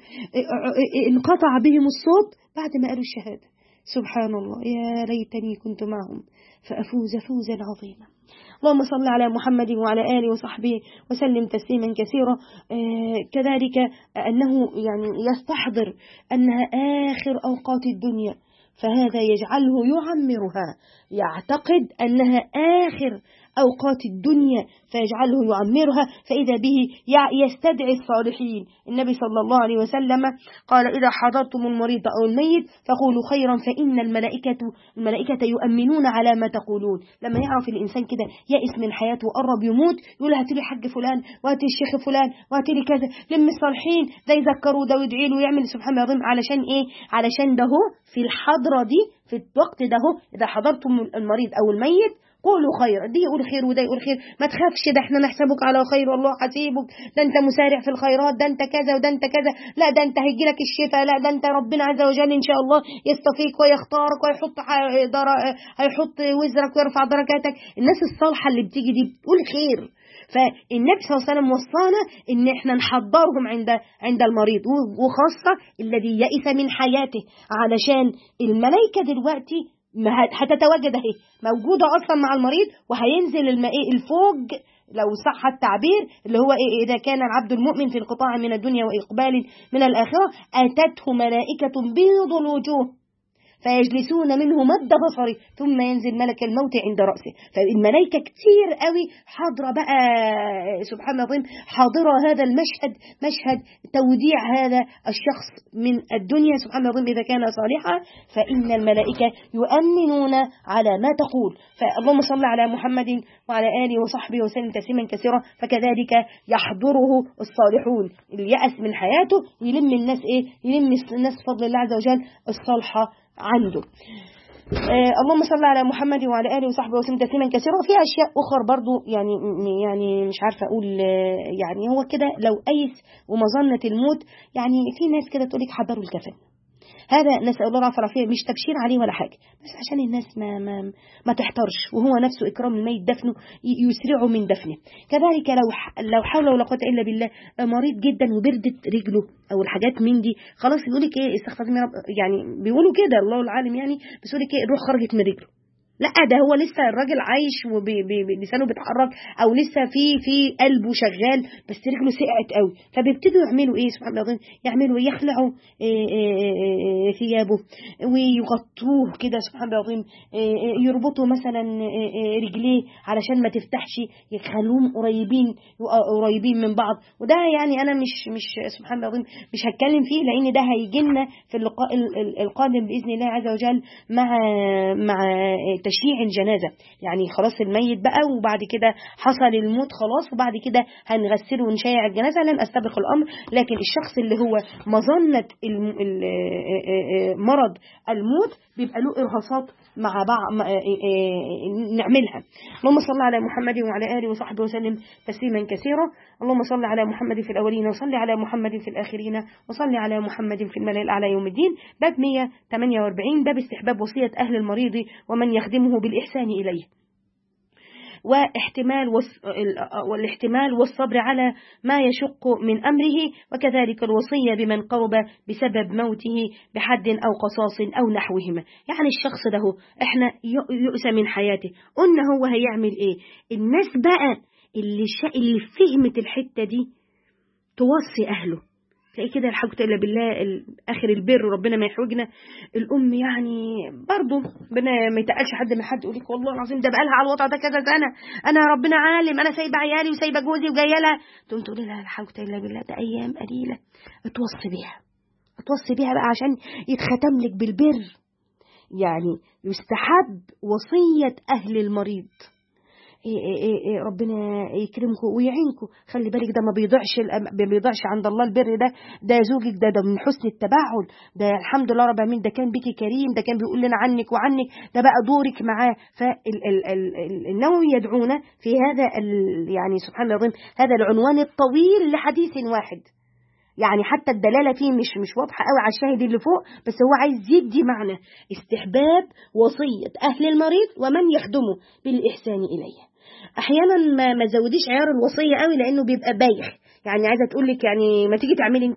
Speaker 1: انقطع بهم الصوت بعد ما قالوا الشهادة. سبحان الله. يا ليتني كنت معهم فأفوز فوزا عظيما. اللهم صل على محمد وعلى آله وصحبه وسلم تسليما كثيرا. آه كذلك أنه يعني يستحضر أنها آخر أوقات الدنيا فهذا يجعله يعمرها، يعتقد أنها آخر أوقات الدنيا فيجعله يعمرها، فإذا به يستدعي الصالحين. النبي صلى الله عليه وسلم قال: إذا حضرتم المريض أو الميت فقولوا خيرا فإن الملائكة الملائكة يؤمنون على ما تقولون. لما يعرف الإنسان كده يئس من حياته وقرب يموت، يقول: هاتي لي حج فلان، وهاتي الشيخ فلان، وهاتي لي كذا، لم الصالحين ده يذكروا ده ويدعي له ويعمل سبحان الله العظيم. علشان إيه؟ علشان ده هو في الحضرة دي، في الوقت ده هو إذا حضرتم المريض أو الميت قولوا خير، دي يقول خير وده يقول خير. ما تخافش، ده احنا نحسبك على خير والله حسيبك، ده انت مسارع في الخيرات، ده انت كذا وده انت كذا، لا ده انت هيجي لك الشفاء، لا ده انت ربنا عز وجل ان شاء الله يصطفيك ويختارك ويحط هيحط وزرك ويرفع درجاتك. الناس الصالحة اللي بتيجي دي بتقول خير. فالنبي صلى الله عليه وسلم وصانا ان احنا نحضرهم عند عند المريض، وخاصة الذي يئس من حياته، علشان الملائكة دلوقتي هتتواجد اهي موجودة أصلا مع المريض، وهينزل الماء الفوج لو صح التعبير اللي هو إيه؟ إذا كان العبد المؤمن في انقطاع من الدنيا وإقبال من الآخرة أتته ملائكة بيض الوجوه فيجلسون منه مد بصري ثم ينزل ملك الموت عند رأسه. فالملائكة كتير قوي حاضرة بقى سبحان الله حاضرة هذا المشهد، مشهد توديع هذا الشخص من الدنيا سبحان الله إذا كان صالحا، فإن الملائكة يؤمنون على ما تقول. فاللهم صل على محمد وعلى آله وصحبه وسلم تسليما كثيرا. فكذلك يحضره الصالحون، اليأس من حياته يلم الناس إيه؟ يلم الناس فضل الله عز وجل الصالحة عنده. آه اللهم صل على محمد وعلى آله وصحبه وسلم تسليما كثيرا. وفي أشياء أخرى برضو يعني يعني مش عارفة أقول، يعني هو كده لو أيس ومظنة الموت، يعني في ناس كده تقول لك حضروا الكفن، هذا نسأل الله العافية والعافية، مش تبشير عليه ولا حاجة، بس عشان الناس ما ما ما تحترش، وهو نفسه إكرام الميت دفنه يسرعه من دفنه. كذلك لو لو حول ولا قوة إلا بالله مريض جدا وبردت رجله أو الحاجات من دي، خلاص يقول لك إيه استغفر الله رب، يعني بيقولوا كده الله العالم، يعني بس يقول لك إيه الروح خرجت من رجله. لا ده هو لسه الراجل عايش ولسانه بيتحرك او لسه في في قلبه شغال، بس رجله سقعت قوي. فبيبتدوا يعملوا ايه سبحان الله، يعملوا يخلعوا ثيابه ويغطوه كده سبحان الله، يربطوا مثلا رجليه علشان ما تفتحش، يخلوهم قريبين قريبين من بعض. وده يعني انا مش مش سبحان الله مش هتكلم فيه، لان ده هيجي لنا في اللقاء القادم باذن الله عز وجل مع مع تشييع الجنازة. يعني خلاص الميت بقى وبعد كده حصل الموت خلاص، وبعد كده هنغسله ونشيع الجنازة. لن أستبق الأمر، لكن الشخص اللي هو مظنة مرض الموت بيبقى له إرهاصات مع بعض نعملها. اللهم صل على محمد وعلى آله وصحبه وسلم تسليما كثيرا. اللهم صل على محمد في الأولين، وصل على محمد في الآخرين، وصل على محمد في الملأ الأعلى يوم الدين. باب مئة وثمانية وأربعين، باب استحباب وصية أهل المريض ومن يخدمه بالإحسان إليه، واحتمال والاحتمال والصبر على ما يشق من أمره، وكذلك الوصية بمن قرب بسبب موته بحد أو قصاص أو نحوهما. يعني الشخص ده احنا يؤسى من حياته، قلنا هو هيعمل ايه؟ الناس بقى اللي, اللي فهمت الحتة دي توصي أهله، تلاقي كده الحمد لله بالله آخر البر ربنا ما يحوجنا. الأم يعني برضو ربنا ما يتقلش حد من حد، يقولك والله العظيم ده بقالها على الوضع ده كذا سنة، أنا ربنا عالم، أنا سايبة عيالي وسايبة جوزي وجاية لها، تقوم تقولي لها الحمد لله بالله ده أيام قليلة، اتوصي بيها اتوصي بيها بقى عشان يتختم لك بالبر. يعني يستحب وصية أهل المريض، إيه إيه إيه ربنا يكرمكم ويعينكم، خلي بالك ده ما بيضيعش ما بيضيعش عند الله البر ده، ده زوجك ده ده من حسن التباعد، ده الحمد لله رب العالمين، ده كان بيكي كريم، ده كان بيقول لنا عنك وعنك، ده بقى دورك معاه. فالنووي يدعونا في هذا يعني سبحان الله هذا العنوان الطويل لحديث واحد، يعني حتى الدلالة فيه مش مش واضحة قوي على الشاهد اللي فوق، بس هو عايز يدي معنى استحباب وصية أهل المريض ومن يخدمه بالإحسان إليه. أحيانا ما ما زوديش عيار الوصية قوي لأنه بيبقى بايخ، يعني عايزة تقول لك يعني ما تيجي تعملي انت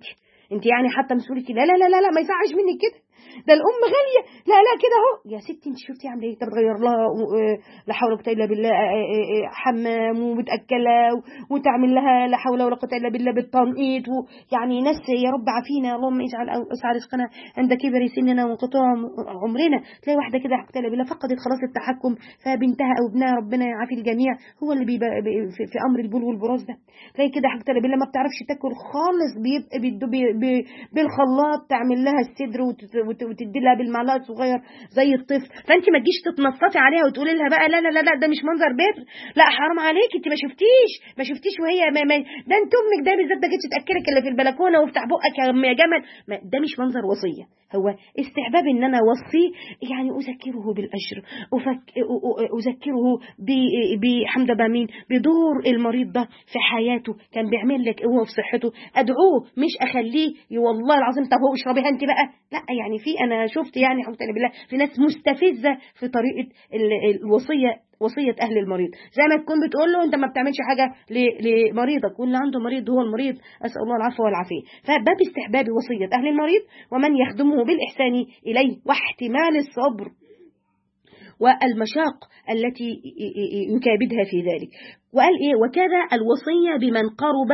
Speaker 1: انت يعني حتى مسؤولك لا لا لا لا ما يصحش منك كده، ده الام غاليه، لا لا كده اهو. يا ستي انت شفتي عامله ايه؟ بتغير لها لا حول ولا قوه الا بالله حمام وبتاكلها وتعمل لها لا حول ولا قوه الا بالله بالتنقيط، يعني ناس يا رب عافينا، اللهم اجعل اسعد رزقنا عند كبر سننا وانقطاع عمرنا. تلاقي واحده كده لا قوه الا بالله فقدت خلاص التحكم، فبنتها او ابنها ربنا يعافي الجميع هو اللي بيبقى في, في امر البول والبراز ده. تلاقي كده حاجه بالله ما بتعرفش تاكل خالص، بيبقى بالخلاط تعمل لها الصدر وتدي لها بالمعلقه الصغير زي الطفل. فانت ما تجيش تتنططي عليها وتقولي لها بقى لا لا لا لا ده مش منظر بر، لا حرام عليكي انت ما شفتيش ما شفتيش وهي ما ما ده انت امك ده بالذات ده جيتش تاكلك الا في البلكونه وافتح بقك يا جمل، ده مش منظر وصيه. هو استحباب ان انا اوصيه، يعني اذكره بالاجر، اذكره بحمد بامين بدور المريض ده في حياته، كان بيعمل لك هو في صحته، ادعوه مش اخليه والله العظيم طب هو اشربيها انت بقى، لا. يعني في انا شفت يعني الحمد لله بالله في ناس مستفزه في طريقه الوصيه، وصيه اهل المريض، زي ما تكون بتقول له انت ما بتعملش حاجه لمريضك، واللي عنده مريض هو المريض، اسال الله العفو والعافيه. فباب استحباب وصيه اهل المريض ومن يخدمه بالاحسان اليه، واحتمال الصبر والمشاق التي يكابدها في ذلك. وقال ايه؟ وكذا الوصيه بمن قرب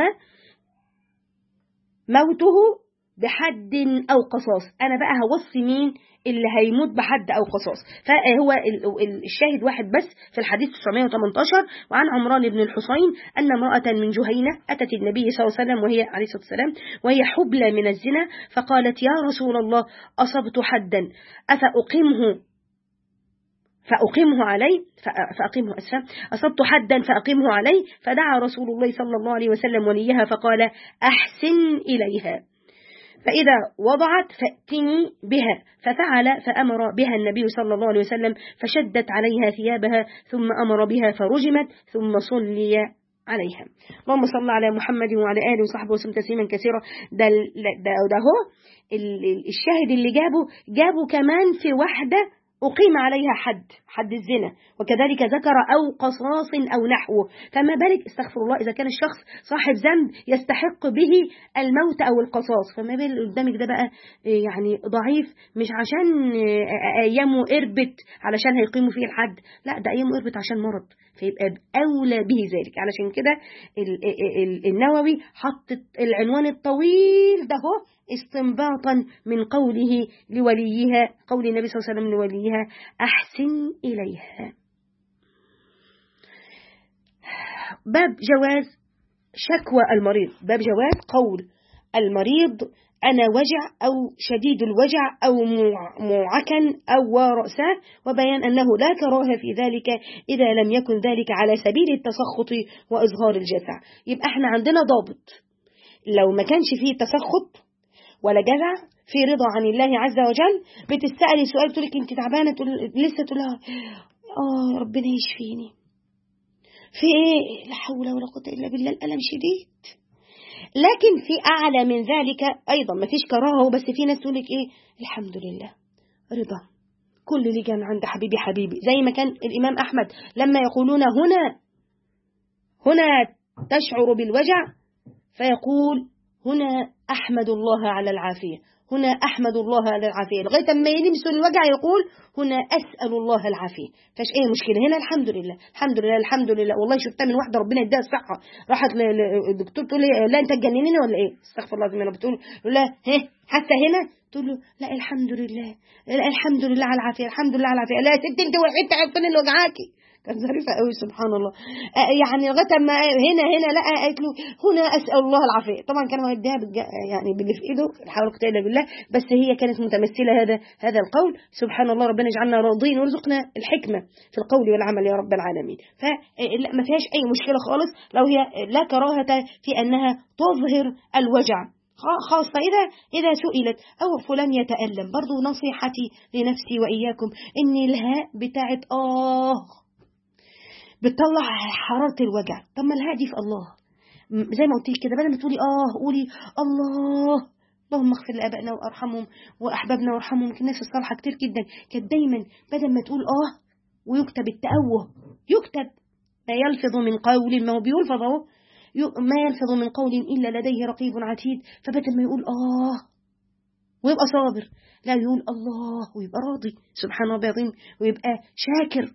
Speaker 1: موته بحد أو قصاص. أنا بقى هوصي مين اللي هيموت بحد أو قصاص؟ فهو الشاهد واحد بس في الحديث تسعمائة وثمانية عشر. وعن عمران بن الحصين أن امرأة من جهينة أتت النبي صلى الله عليه وسلم وهي عليه الصلاة والسلام وهي حبلى من الزنا، فقالت يا رسول الله أصبت حدا أفأقيمه فأقيمه علي فأقيمه أسفا أصبت حدا فأقيمه علي، فدعا رسول الله صلى الله عليه وسلم وليها فقال أحسن إليها، فإذا وضعت فأتني بها، ففعل فأمر بها النبي صلى الله عليه وسلم فشدت عليها ثيابها ثم أمر بها فرجمت ثم صلي عليها. اللهم صل على محمد وعلى آله وصحبه وسلم تسليما كثيرا. ده ده ده هو الشاهد اللي جابه جابه كمان في واحدة أقيم عليها حد حد الزنا، وكذلك ذكر أو قصاص أو نحوه، فما بالك استغفر الله إذا كان الشخص صاحب ذنب يستحق به الموت أو القصاص، فما بالك قدامك ده بقى يعني ضعيف، مش عشان أيامه قربت علشان هيقيموا فيه الحد، لا ده أيامه قربت عشان مرض، فيبقى أولى به ذلك. علشان كده النووي حط العنوان الطويل ده هو استنباطا من قوله لوليها، قول النبي صلى الله عليه وسلم لوليها أحسن إليها. باب جواز شكوى المريض، باب جواز قول المريض أنا وجع أو شديد الوجع أو معكا أو رأسه، وبيان أنه لا كراهة في ذلك إذا لم يكن ذلك على سبيل التسخط وإظهار الجزع. يبقى احنا عندنا ضابط، لو ما كانش فيه تسخط ولا جزع، في رضا عن الله عز وجل، بتسألي سؤال تقول لك انت تعبانه، تقول لسه تقول لها اه ربنا يشفيني، في ايه؟ لا حول ولا قوه الا بالله، الالم شديد. لكن في اعلى من ذلك ايضا ما فيش كراهه، بس في ناس تقول لك ايه الحمد لله رضا، كل اللي كان عند حبيبي حبيبي، زي ما كان الامام احمد لما يقولون هنا هنا تشعر بالوجع فيقول هنا أحمد الله على العافية، هنا أحمد الله على العافية، لغاية ما يلمسوا الوجع يقول هنا أسأل الله العافية. فاش ايه مشكلة هنا؟ الحمد لله الحمد لله الحمد لله. والله شفتها من واحدة ربنا يديها الصحة، راحت للدكتور تقول لي لا انت تجننيني ولا ايه؟ استغفر الله العظيم. انا بتقول لا ها حتى هنا تقول له لا الحمد لله الحمد لله على العافية الحمد لله على العافية. لا يا ستي انت وحيدة عرفان اللي وجعاكي، كانت ظريفة قوي سبحان الله. يعني لغايه ما هنا هنا لا قالت له هنا اسال الله العافيه. طبعا كان هو يديها يعني باللي في ايده حول قوه الا بالله، بس هي كانت متمثله هذا هذا القول. سبحان الله، ربنا يجعلنا راضين ويرزقنا الحكمه في القول والعمل يا رب العالمين. فلا ما فيهاش اي مشكله خالص لو هي لا كراهه في انها تظهر الوجع، خاصة إذا إذا سئلت أو فلان يتألم. برضو نصيحتي لنفسي وإياكم إن الهاء بتاعت آه بتطلع حرارة الوجع. طب ما الهادي في الله، زي ما قلت لك كده، بدل ما تقولي اه قولي الله اللهم اغفر لآبائنا وارحمهم واحبابنا وارحمهم. الناس الصالحة كتير جدا كانت دايما بدل ما تقول اه ويكتب التأوه، يكتب ما يلفظ من قول، ما هو بيلفظ اهو، ما يلفظ من قول إلا لديه رقيب عتيد. فبدل ما يقول آه ويبقى صابر، لا يقول الله ويبقى راضي سبحان ربي العظيم ويبقى شاكر.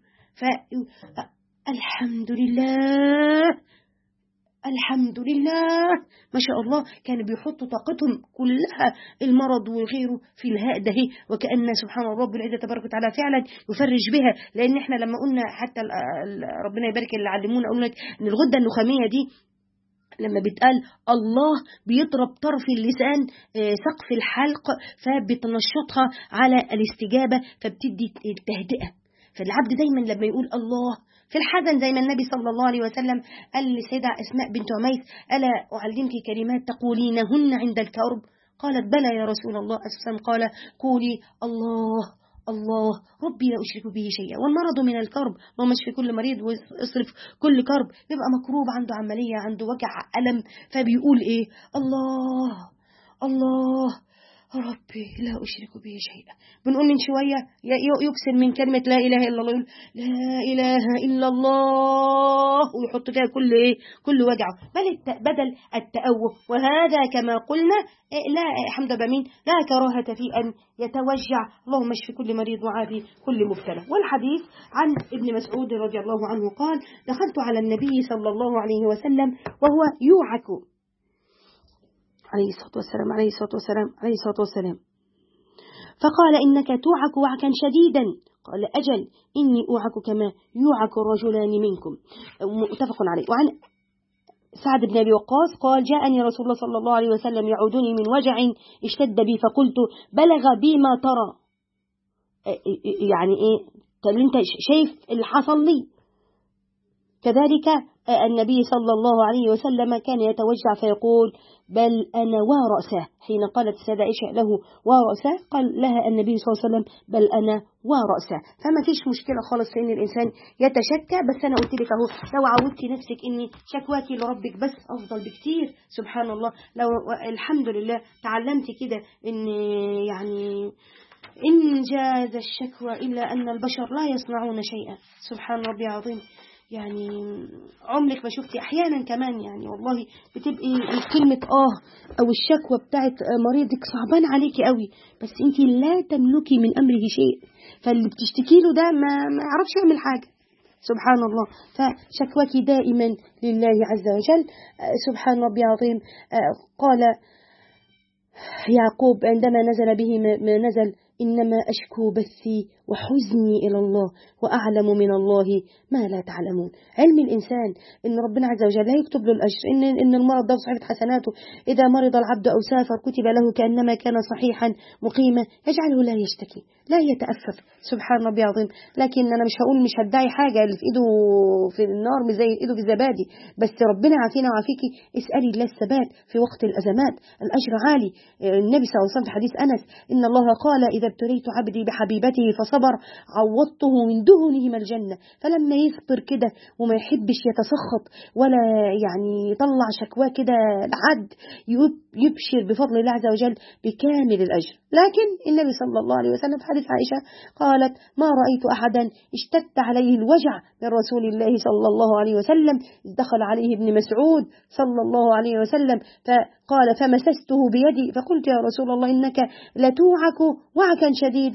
Speaker 1: فالحمد لله الحمد لله ما شاء الله، كانوا بيحطوا طاقتهم كلها المرض وغيره في الهاء ده، وكأن سبحان رب العزة تبارك وتعالى فعلا يفرج بها. لأن احنا لما قلنا حتى ربنا يبارك اللي علمونا، قلنا ان الغدة النخامية دي لما بيتقال الله بيضرب طرف اللسان سقف الحلق فبتنشطها على الاستجابة فبتدي التهدئة. فالعبد دايما لما يقول الله في الحزن زي ما النبي صلى الله عليه وسلم قال لسيدة أسماء بنت عميس ألا أعلمك كلمات تقولينهن عند الكرب؟ قالت بلى يا رسول الله. أسلم قال قولي الله الله ربي لا أشرك به شيئا. والمرض من الكرب، اللهم اشف كل مريض واصرف كل كرب. يبقى مكروب عنده عملية عنده وجع ألم فبيقول إيه الله الله ربي لا أشرك به شيئا. بنقول من شوية يكسر من كلمة لا إله إلا الله، يقول لا إله إلا الله ويحط فيها كل إيه كل وجعه بدل التأوه. وهذا كما قلنا لا حمد بمين لا كراهة في أن يتوجع. اللهم اشف كل مريض وعافي كل مبتلى. والحديث عن ابن مسعود رضي الله عنه قال دخلت على النبي صلى الله عليه وسلم وهو يوعك عليه الصلاة والسلام عليه الصلاة والسلام عليه الصلاة والسلام فقال إنك توعك وعكا شديدا. قال أجل إني أوعك كما يوعك الرجلان منكم. متفق عليه. وعن سعد بن أبي وقاص قال جاءني رسول الله صلى الله عليه وسلم يعودني من وجع اشتد بي فقلت بلغ بي ما ترى. يعني إيه قال أنت شايف اللي حصل لي. كذلك النبي صلى الله عليه وسلم كان يتوجع فيقول بل أنا ورأسه. حين قالت السيدة عائشة له ورأسه قال لها النبي صلى الله عليه وسلم بل أنا ورأسه. فما فيش مشكلة خالص في أن الإنسان يتشكى. بس أنا قلت لك أهو لو عودتي نفسك أن شكواكي لربك بس أفضل بكتير. سبحان الله لو الحمد لله تعلمت كده أن يعني إن جاز الشكوى إلا أن البشر لا يصنعون شيئا. سبحان ربي العظيم. يعني عمرك ما شفتي أحيانا كمان يعني والله بتبقي كلمة آه أو الشكوى بتاعت مريضك صعبان عليكي قوي بس أنت لا تملكي من أمره شيء. فاللي بتشتكي له ده ما, ما يعرفش يعمل حاجة. سبحان الله. فشكواكي دائما لله عز وجل. سبحان ربي العظيم. قال يعقوب عندما نزل به ما نزل إنما أشكو بثي وحزني إلى الله وأعلم من الله ما لا تعلمون. علم الإنسان إن ربنا عز وجل لا يكتب له الأجر، إن, إن المرض ده صحيفة حسناته. إذا مرض العبد أو سافر كتب له كأنما كان صحيحا مقيما يجعله لا يشتكي لا يتأفف. سبحان ربي العظيم. لكن أنا مش هقول مش هدعي حاجة اللي في إيده في النار مش زي إيده في الزبادي. بس ربنا عافينا وعافيكي. اسألي الله الثبات في وقت الأزمات. الأجر عالي. النبي صلى الله عليه وسلم في حديث أنس إن الله قال إذا ابتليت عبدي بحبيبته فصبر عوضته من دهنهما الجنة. فلما يصبر كده وما يحبش يتسخط ولا يعني يطلع شكواه كده لحد يبشر بفضل الله عز وجل بكامل الأجر. لكن النبي صلى الله عليه وسلم في حديث عائشة قالت ما رأيت أحدا اشتد عليه الوجع من رسول الله صلى الله عليه وسلم. دخل عليه ابن مسعود صلى الله عليه وسلم فقال فمسسته بيدي فقلت يا رسول الله إنك لتوعك وعكا شديدا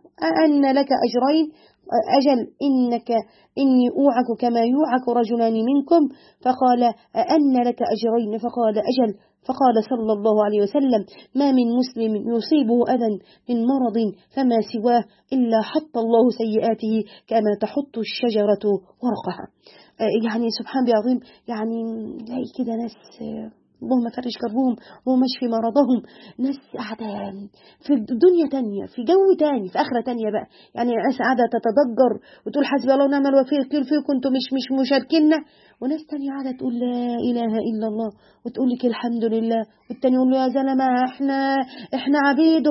Speaker 1: فأن لك أجرين. أجل إنك إني أوعك كما يوعك رجلان منكم. فقال أن لك أجرين فقال أجل. فقال صلى الله عليه وسلم ما من مسلم يصيبه أذى من مرض فما سواه إلا حط الله سيئاته كما تحط الشجرة ورقها. يعني سبحان الله العظيم. يعني لاقي كده ناس اللهم فرج كربهم ومشفي مرضهم. ناس قاعدة في دنيا تانية في جو تاني في آخرة تانية بقى. يعني ناس قاعدة تتضجر وتقول حسبي الله ونعم الوكيل فيكم انتم مش مش مشاركيننا. وناس تانية قاعدة تقول لا إله إلا الله وتقول لك الحمد لله. والتاني يقول له يا زلمة احنا احنا عبيده.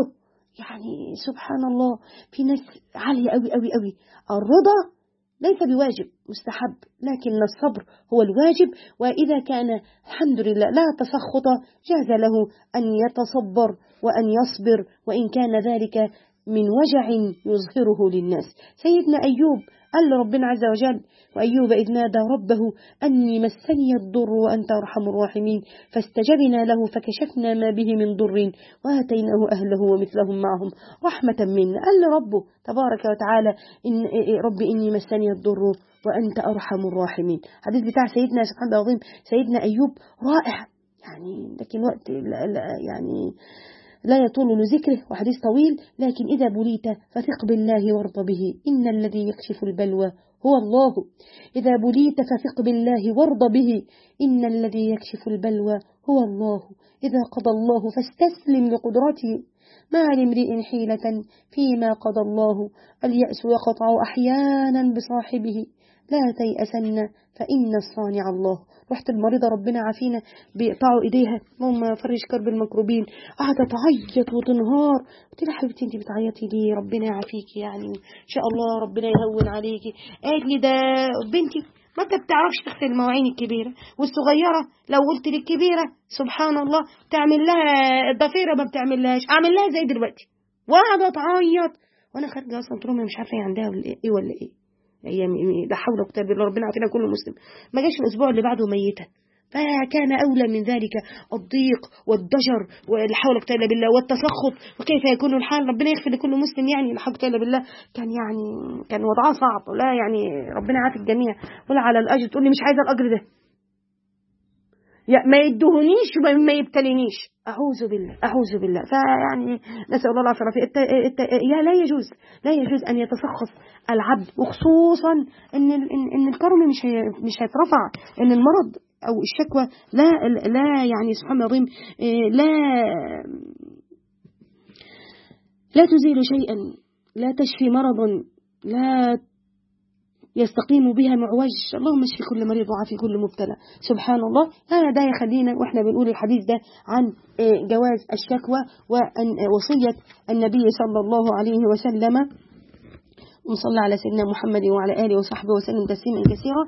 Speaker 1: يعني سبحان الله في ناس عالية قوي قوي قوي. الرضا ليس بواجب مستحب لكن الصبر هو الواجب. وإذا كان الحمد لله لا تسخط جاز له أن يتصبر وأن يصبر وإن كان ذلك من وجع يظهره للناس. سيدنا أيوب قال لربنا عز وجل: وأيوب إذ نادى ربه أني مسني الضر وأنت أرحم الراحمين فاستجبنا له فكشفنا ما به من ضر وآتيناه أهله ومثلهم معهم رحمة منا. قال لربه تبارك وتعالى: إن ربي إني مسني الضر وأنت أرحم الراحمين. حديث بتاع سيدنا سبحان الله العظيم سيدنا أيوب رائع يعني، لكن وقت لا لا يعني لا يطول لذكره وحديث طويل. لكن إذا بليت فثق بالله وارض به إن الذي يكشف البلوى هو الله. إذا بليت فثق بالله وارض به إن الذي يكشف البلوى هو الله. إذا قضى الله فاستسلم لقدرته ما لامرئ حيلة فيما قضى الله. اليأس يقطع أحيانا بصاحبه لا تيأسن فإن الصانع الله. رحت المريضة ربنا عافينا بيقطعوا إيديها اللهم فرج كرب المكروبين، قعدت تعيط وتنهار. قلت لها: حبيبتي انت بتعيطي ليه؟ ربنا يعافيكي يعني إن شاء الله ربنا يهون عليكي. قالت لي: ده بنتي ما انت بتعرفش تغسل المواعين الكبيرة والصغيرة، لو قلت للكبيرة سبحان الله تعمل لها الضفيرة ما بتعملهاش، اعمل لها زي دلوقتي. وقعدت تعيط وانا خارجه اصلا قلت لهم مش عارفه هي عندها ولا ايه ولا ايه. هي لا حول ولا قوه الا بالله، ربنا عافينا كل مسلم. ما جاش الاسبوع اللي بعده ميته. فكان أولى من ذلك الضيق والضجر ولا حول ولا قوة إلا بالله والتسخط. وكيف يكون الحال؟ ربنا يغفر لكل مسلم يعني لا حول ولا قوة إلا بالله. كان يعني كان وضعها صعب. لا يعني ربنا يعافي الجميع. ولا على الأجر تقول لي مش عايزة الأجر ده، ما يدهنيش وما يبتلينيش. أعوذ بالله أعوذ بالله. فيعني نسأل الله العافية. يا لا يجوز لا يجوز أن يتسخط العبد، وخصوصا إن إن الكرم مش مش هيترفع، إن المرض أو الشكوى لا لا يعني سبحان الله العظيم لا لا تزيل شيئا، لا تشفي مرضا، لا يستقيم بها معوج. اللهم اشف كل مريض وعافي كل مبتلى. سبحان الله. هذا ده يخلينا واحنا بنقول الحديث ده عن جواز الشكوى ووصية النبي صلى الله عليه وسلم، ونصلي على سيدنا محمد وعلى آله وصحبه وسلم تسليما كثيرا.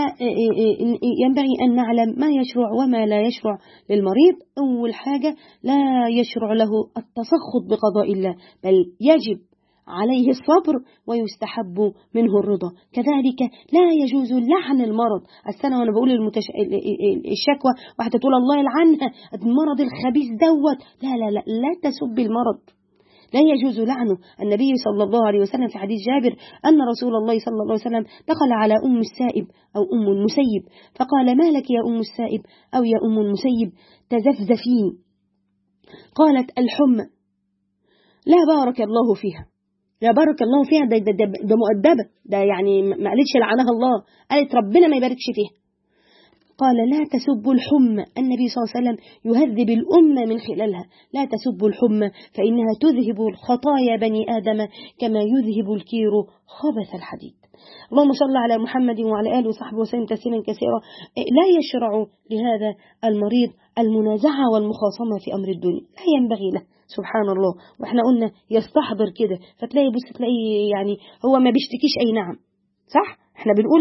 Speaker 1: فينبغي أن نعلم ما يشرع وما لا يشرع للمريض. أول حاجة لا يشرع له التسخط بقضاء الله، بل يجب عليه الصبر ويستحب منه الرضا. كذلك لا يجوز لعن المرض. السنة وأنا بقول المتش... الشكوى واحدة تقول الله يلعنها المرض الخبيث دوت، لا لا لا لا تسب المرض، لا يجوز لعنه. النبي صلى الله عليه وسلم في حديث جابر أن رسول الله صلى الله عليه وسلم دخل على أم السائب أو أم المسيب فقال: ما لك يا أم السائب أو يا أم المسيب تزفزفين؟ قالت: الحمى. لا بارك الله فيها، لا بارك الله فيها، ده, ده, ده, ده مؤدبة، ده يعني ما قالتش لعنها الله، قالت ربنا ما يباركش فيها. قال: لا تسبوا الحمى. النبي صلى الله عليه وسلم يهذب الأمة من خلالها: لا تسبوا الحمى فإنها تذهب خطايا بني آدم كما يذهب الكير خبث الحديد. اللهم صل على محمد وعلى آله وصحبه وسلم تسليما كثيرا. لا يشرع لهذا المريض المنازعة والمخاصمة في أمر الدنيا، لا ينبغي له. سبحان الله. واحنا قلنا يستحضر كده، فتلاقي بص تلاقي يعني هو ما بيشتكيش أي نعم، صح؟ احنا بنقول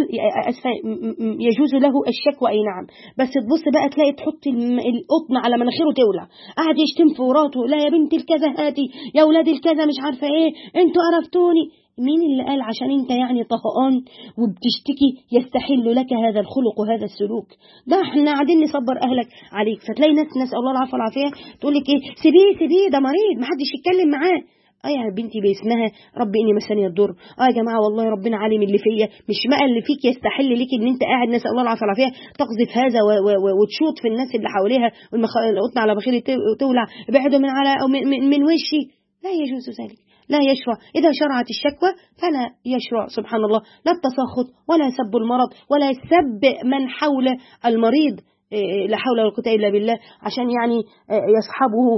Speaker 1: يجوز له الشكوى أي نعم، بس تبص بقى تلاقي تحط القطن على مناخيره تولع، قاعد يشتم في وراته: لا يا بنتي الكذا هاتي، يا ولادي الكذا مش عارفة ايه، انتوا عرفتوني. مين اللي قال عشان انت يعني طهقان وبتشتكي يستحل لك هذا الخلق وهذا السلوك؟ ده احنا قاعدين نصبر اهلك عليك. فتلاقي ناس نسأل الله العافية والعافية تقول لك ايه: سيبيه سيبيه ده مريض محدش يتكلم معاه. اه يا بنتي باسمها ربي اني مسني الضر. اه يا جماعه والله ربنا عالم اللي فيا، مش ما اللي فيك يستحل لك ان انت قاعد نسأل الله العافيه والعافيه تقذف هذا وتشوط في الناس اللي حواليها والقطن على بخيل تولع. ابعدوا من على او من, من, من وشي. لا يجوز ذلك، لا يشرع. إذا شرعت الشكوى فلا يشرع سبحان الله لا التسخط ولا سب المرض ولا سب من حول المريض، لا حول ولا قوة إلا بالله، عشان يعني يصحبه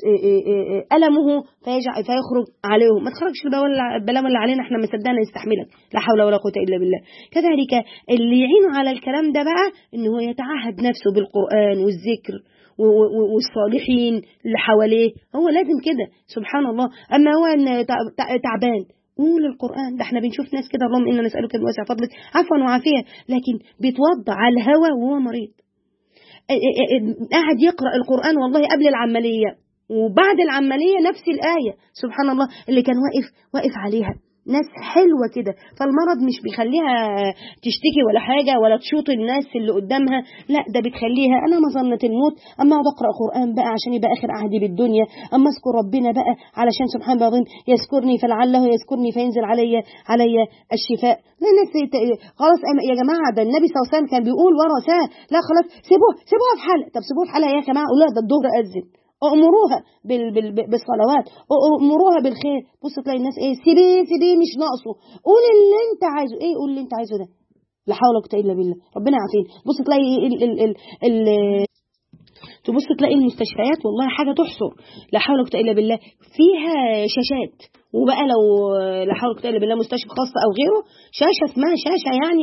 Speaker 1: ألمه فيخرج عليهم. ما تخرجش البلاوي اللي علينا، احنا ما صدقنا نستحملك، لا حول ولا قوة إلا بالله. كذلك اللي يعينه على الكلام ده بقى إنه يتعهد نفسه بالقرآن والذكر والصالحين اللي حواليه، هو لازم كده سبحان الله. أما هو تعبان قول القرآن، ده احنا بنشوف ناس كده اللهم إنا نسألك بواسع فضلك عفوا وعافية، لكن بيتوضع على الهوى وهو مريض، قاعد يقرأ القرآن والله قبل العملية وبعد العملية نفس الآية، سبحان الله، اللي كان واقف واقف عليها ناس حلوة كده. فالمرض مش بيخليها تشتكي ولا حاجة ولا تشوط الناس اللي قدامها، لا ده بتخليها أنا مظنة الموت أما أقعد أقرأ قرآن بقى عشان يبقى آخر عهدي بالدنيا، أما أذكر ربنا بقى علشان سبحان الله يذكرني فلعله يذكرني فينزل علي علي الشفاء. لا ناس خلاص يا جماعة، ده النبي صلى الله عليه وسلم كان بيقول ورثاه لا خلاص سيبوها سيبوها في حالها. طب سيبوها في حالها يا جماعة، قولوا ده الظهر أذن، أمروها بال بال بالصلوات، أمروها بالخير. بص تلاقي الناس ايه، سيبيه سيبيه مش ناقصه، قول اللي انت عايزه. ايه قول اللي انت عايزه ده، لا حول ولا قوه الا بالله، ربنا يعافينا. بص تلاقي ال ال ال ال تبص تلاقي المستشفيات والله حاجة تحصر، لا حول ولا قوة إلا بالله، فيها شاشات. وبقى لو لا حول ولا قوة إلا بالله مستشفى خاصة أو غيره، شاشة اسمها شاشة يعني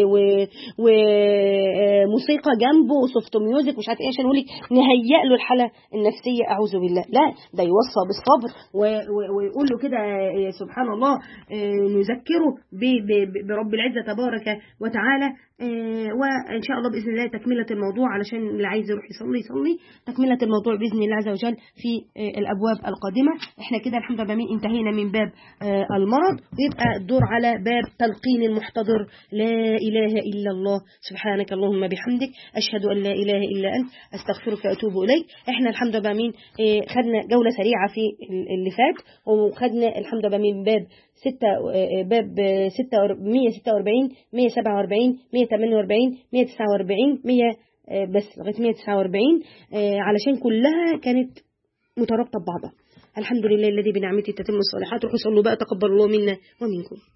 Speaker 1: وموسيقى جنبه وسوفت ميوزك مش عارف ايه، عشان يقول لك نهيئ له الحالة النفسية. أعوذ بالله، لا ده يوصى بالصبر ويقول له كده سبحان الله، نذكره برب العزة تبارك وتعالى. وإن شاء الله بإذن الله تكملة الموضوع، علشان اللي عايز يروح يصلي يصلي، تكملة الموضوع بإذن الله عز وجل في الأبواب القادمة. احنا كده الحمد لله انتهينا من باب المرض، ويبقى الدور على باب تلقين المحتضر لا إله إلا الله، سبحانك اللهم بحمدك أشهد أن لا إله إلا أنت أستغفرك وأتوب إليك. احنا الحمد لله مين خدنا جولة سريعة في اللي فات، وخدنا الحمد لله من باب ستة باب ستة مية ستة وأربعين مية سبعة وأربعين مية ثمانية وأربعين مية تسعة وأربعين مية بس لغاية مية تسعة وأربعين، علشان كلها كانت مترابطة ببعضها. الحمد لله الذي بنعمته تتم الصالحات. روحوا صلوا بقى، تقبل الله منا ومنكم.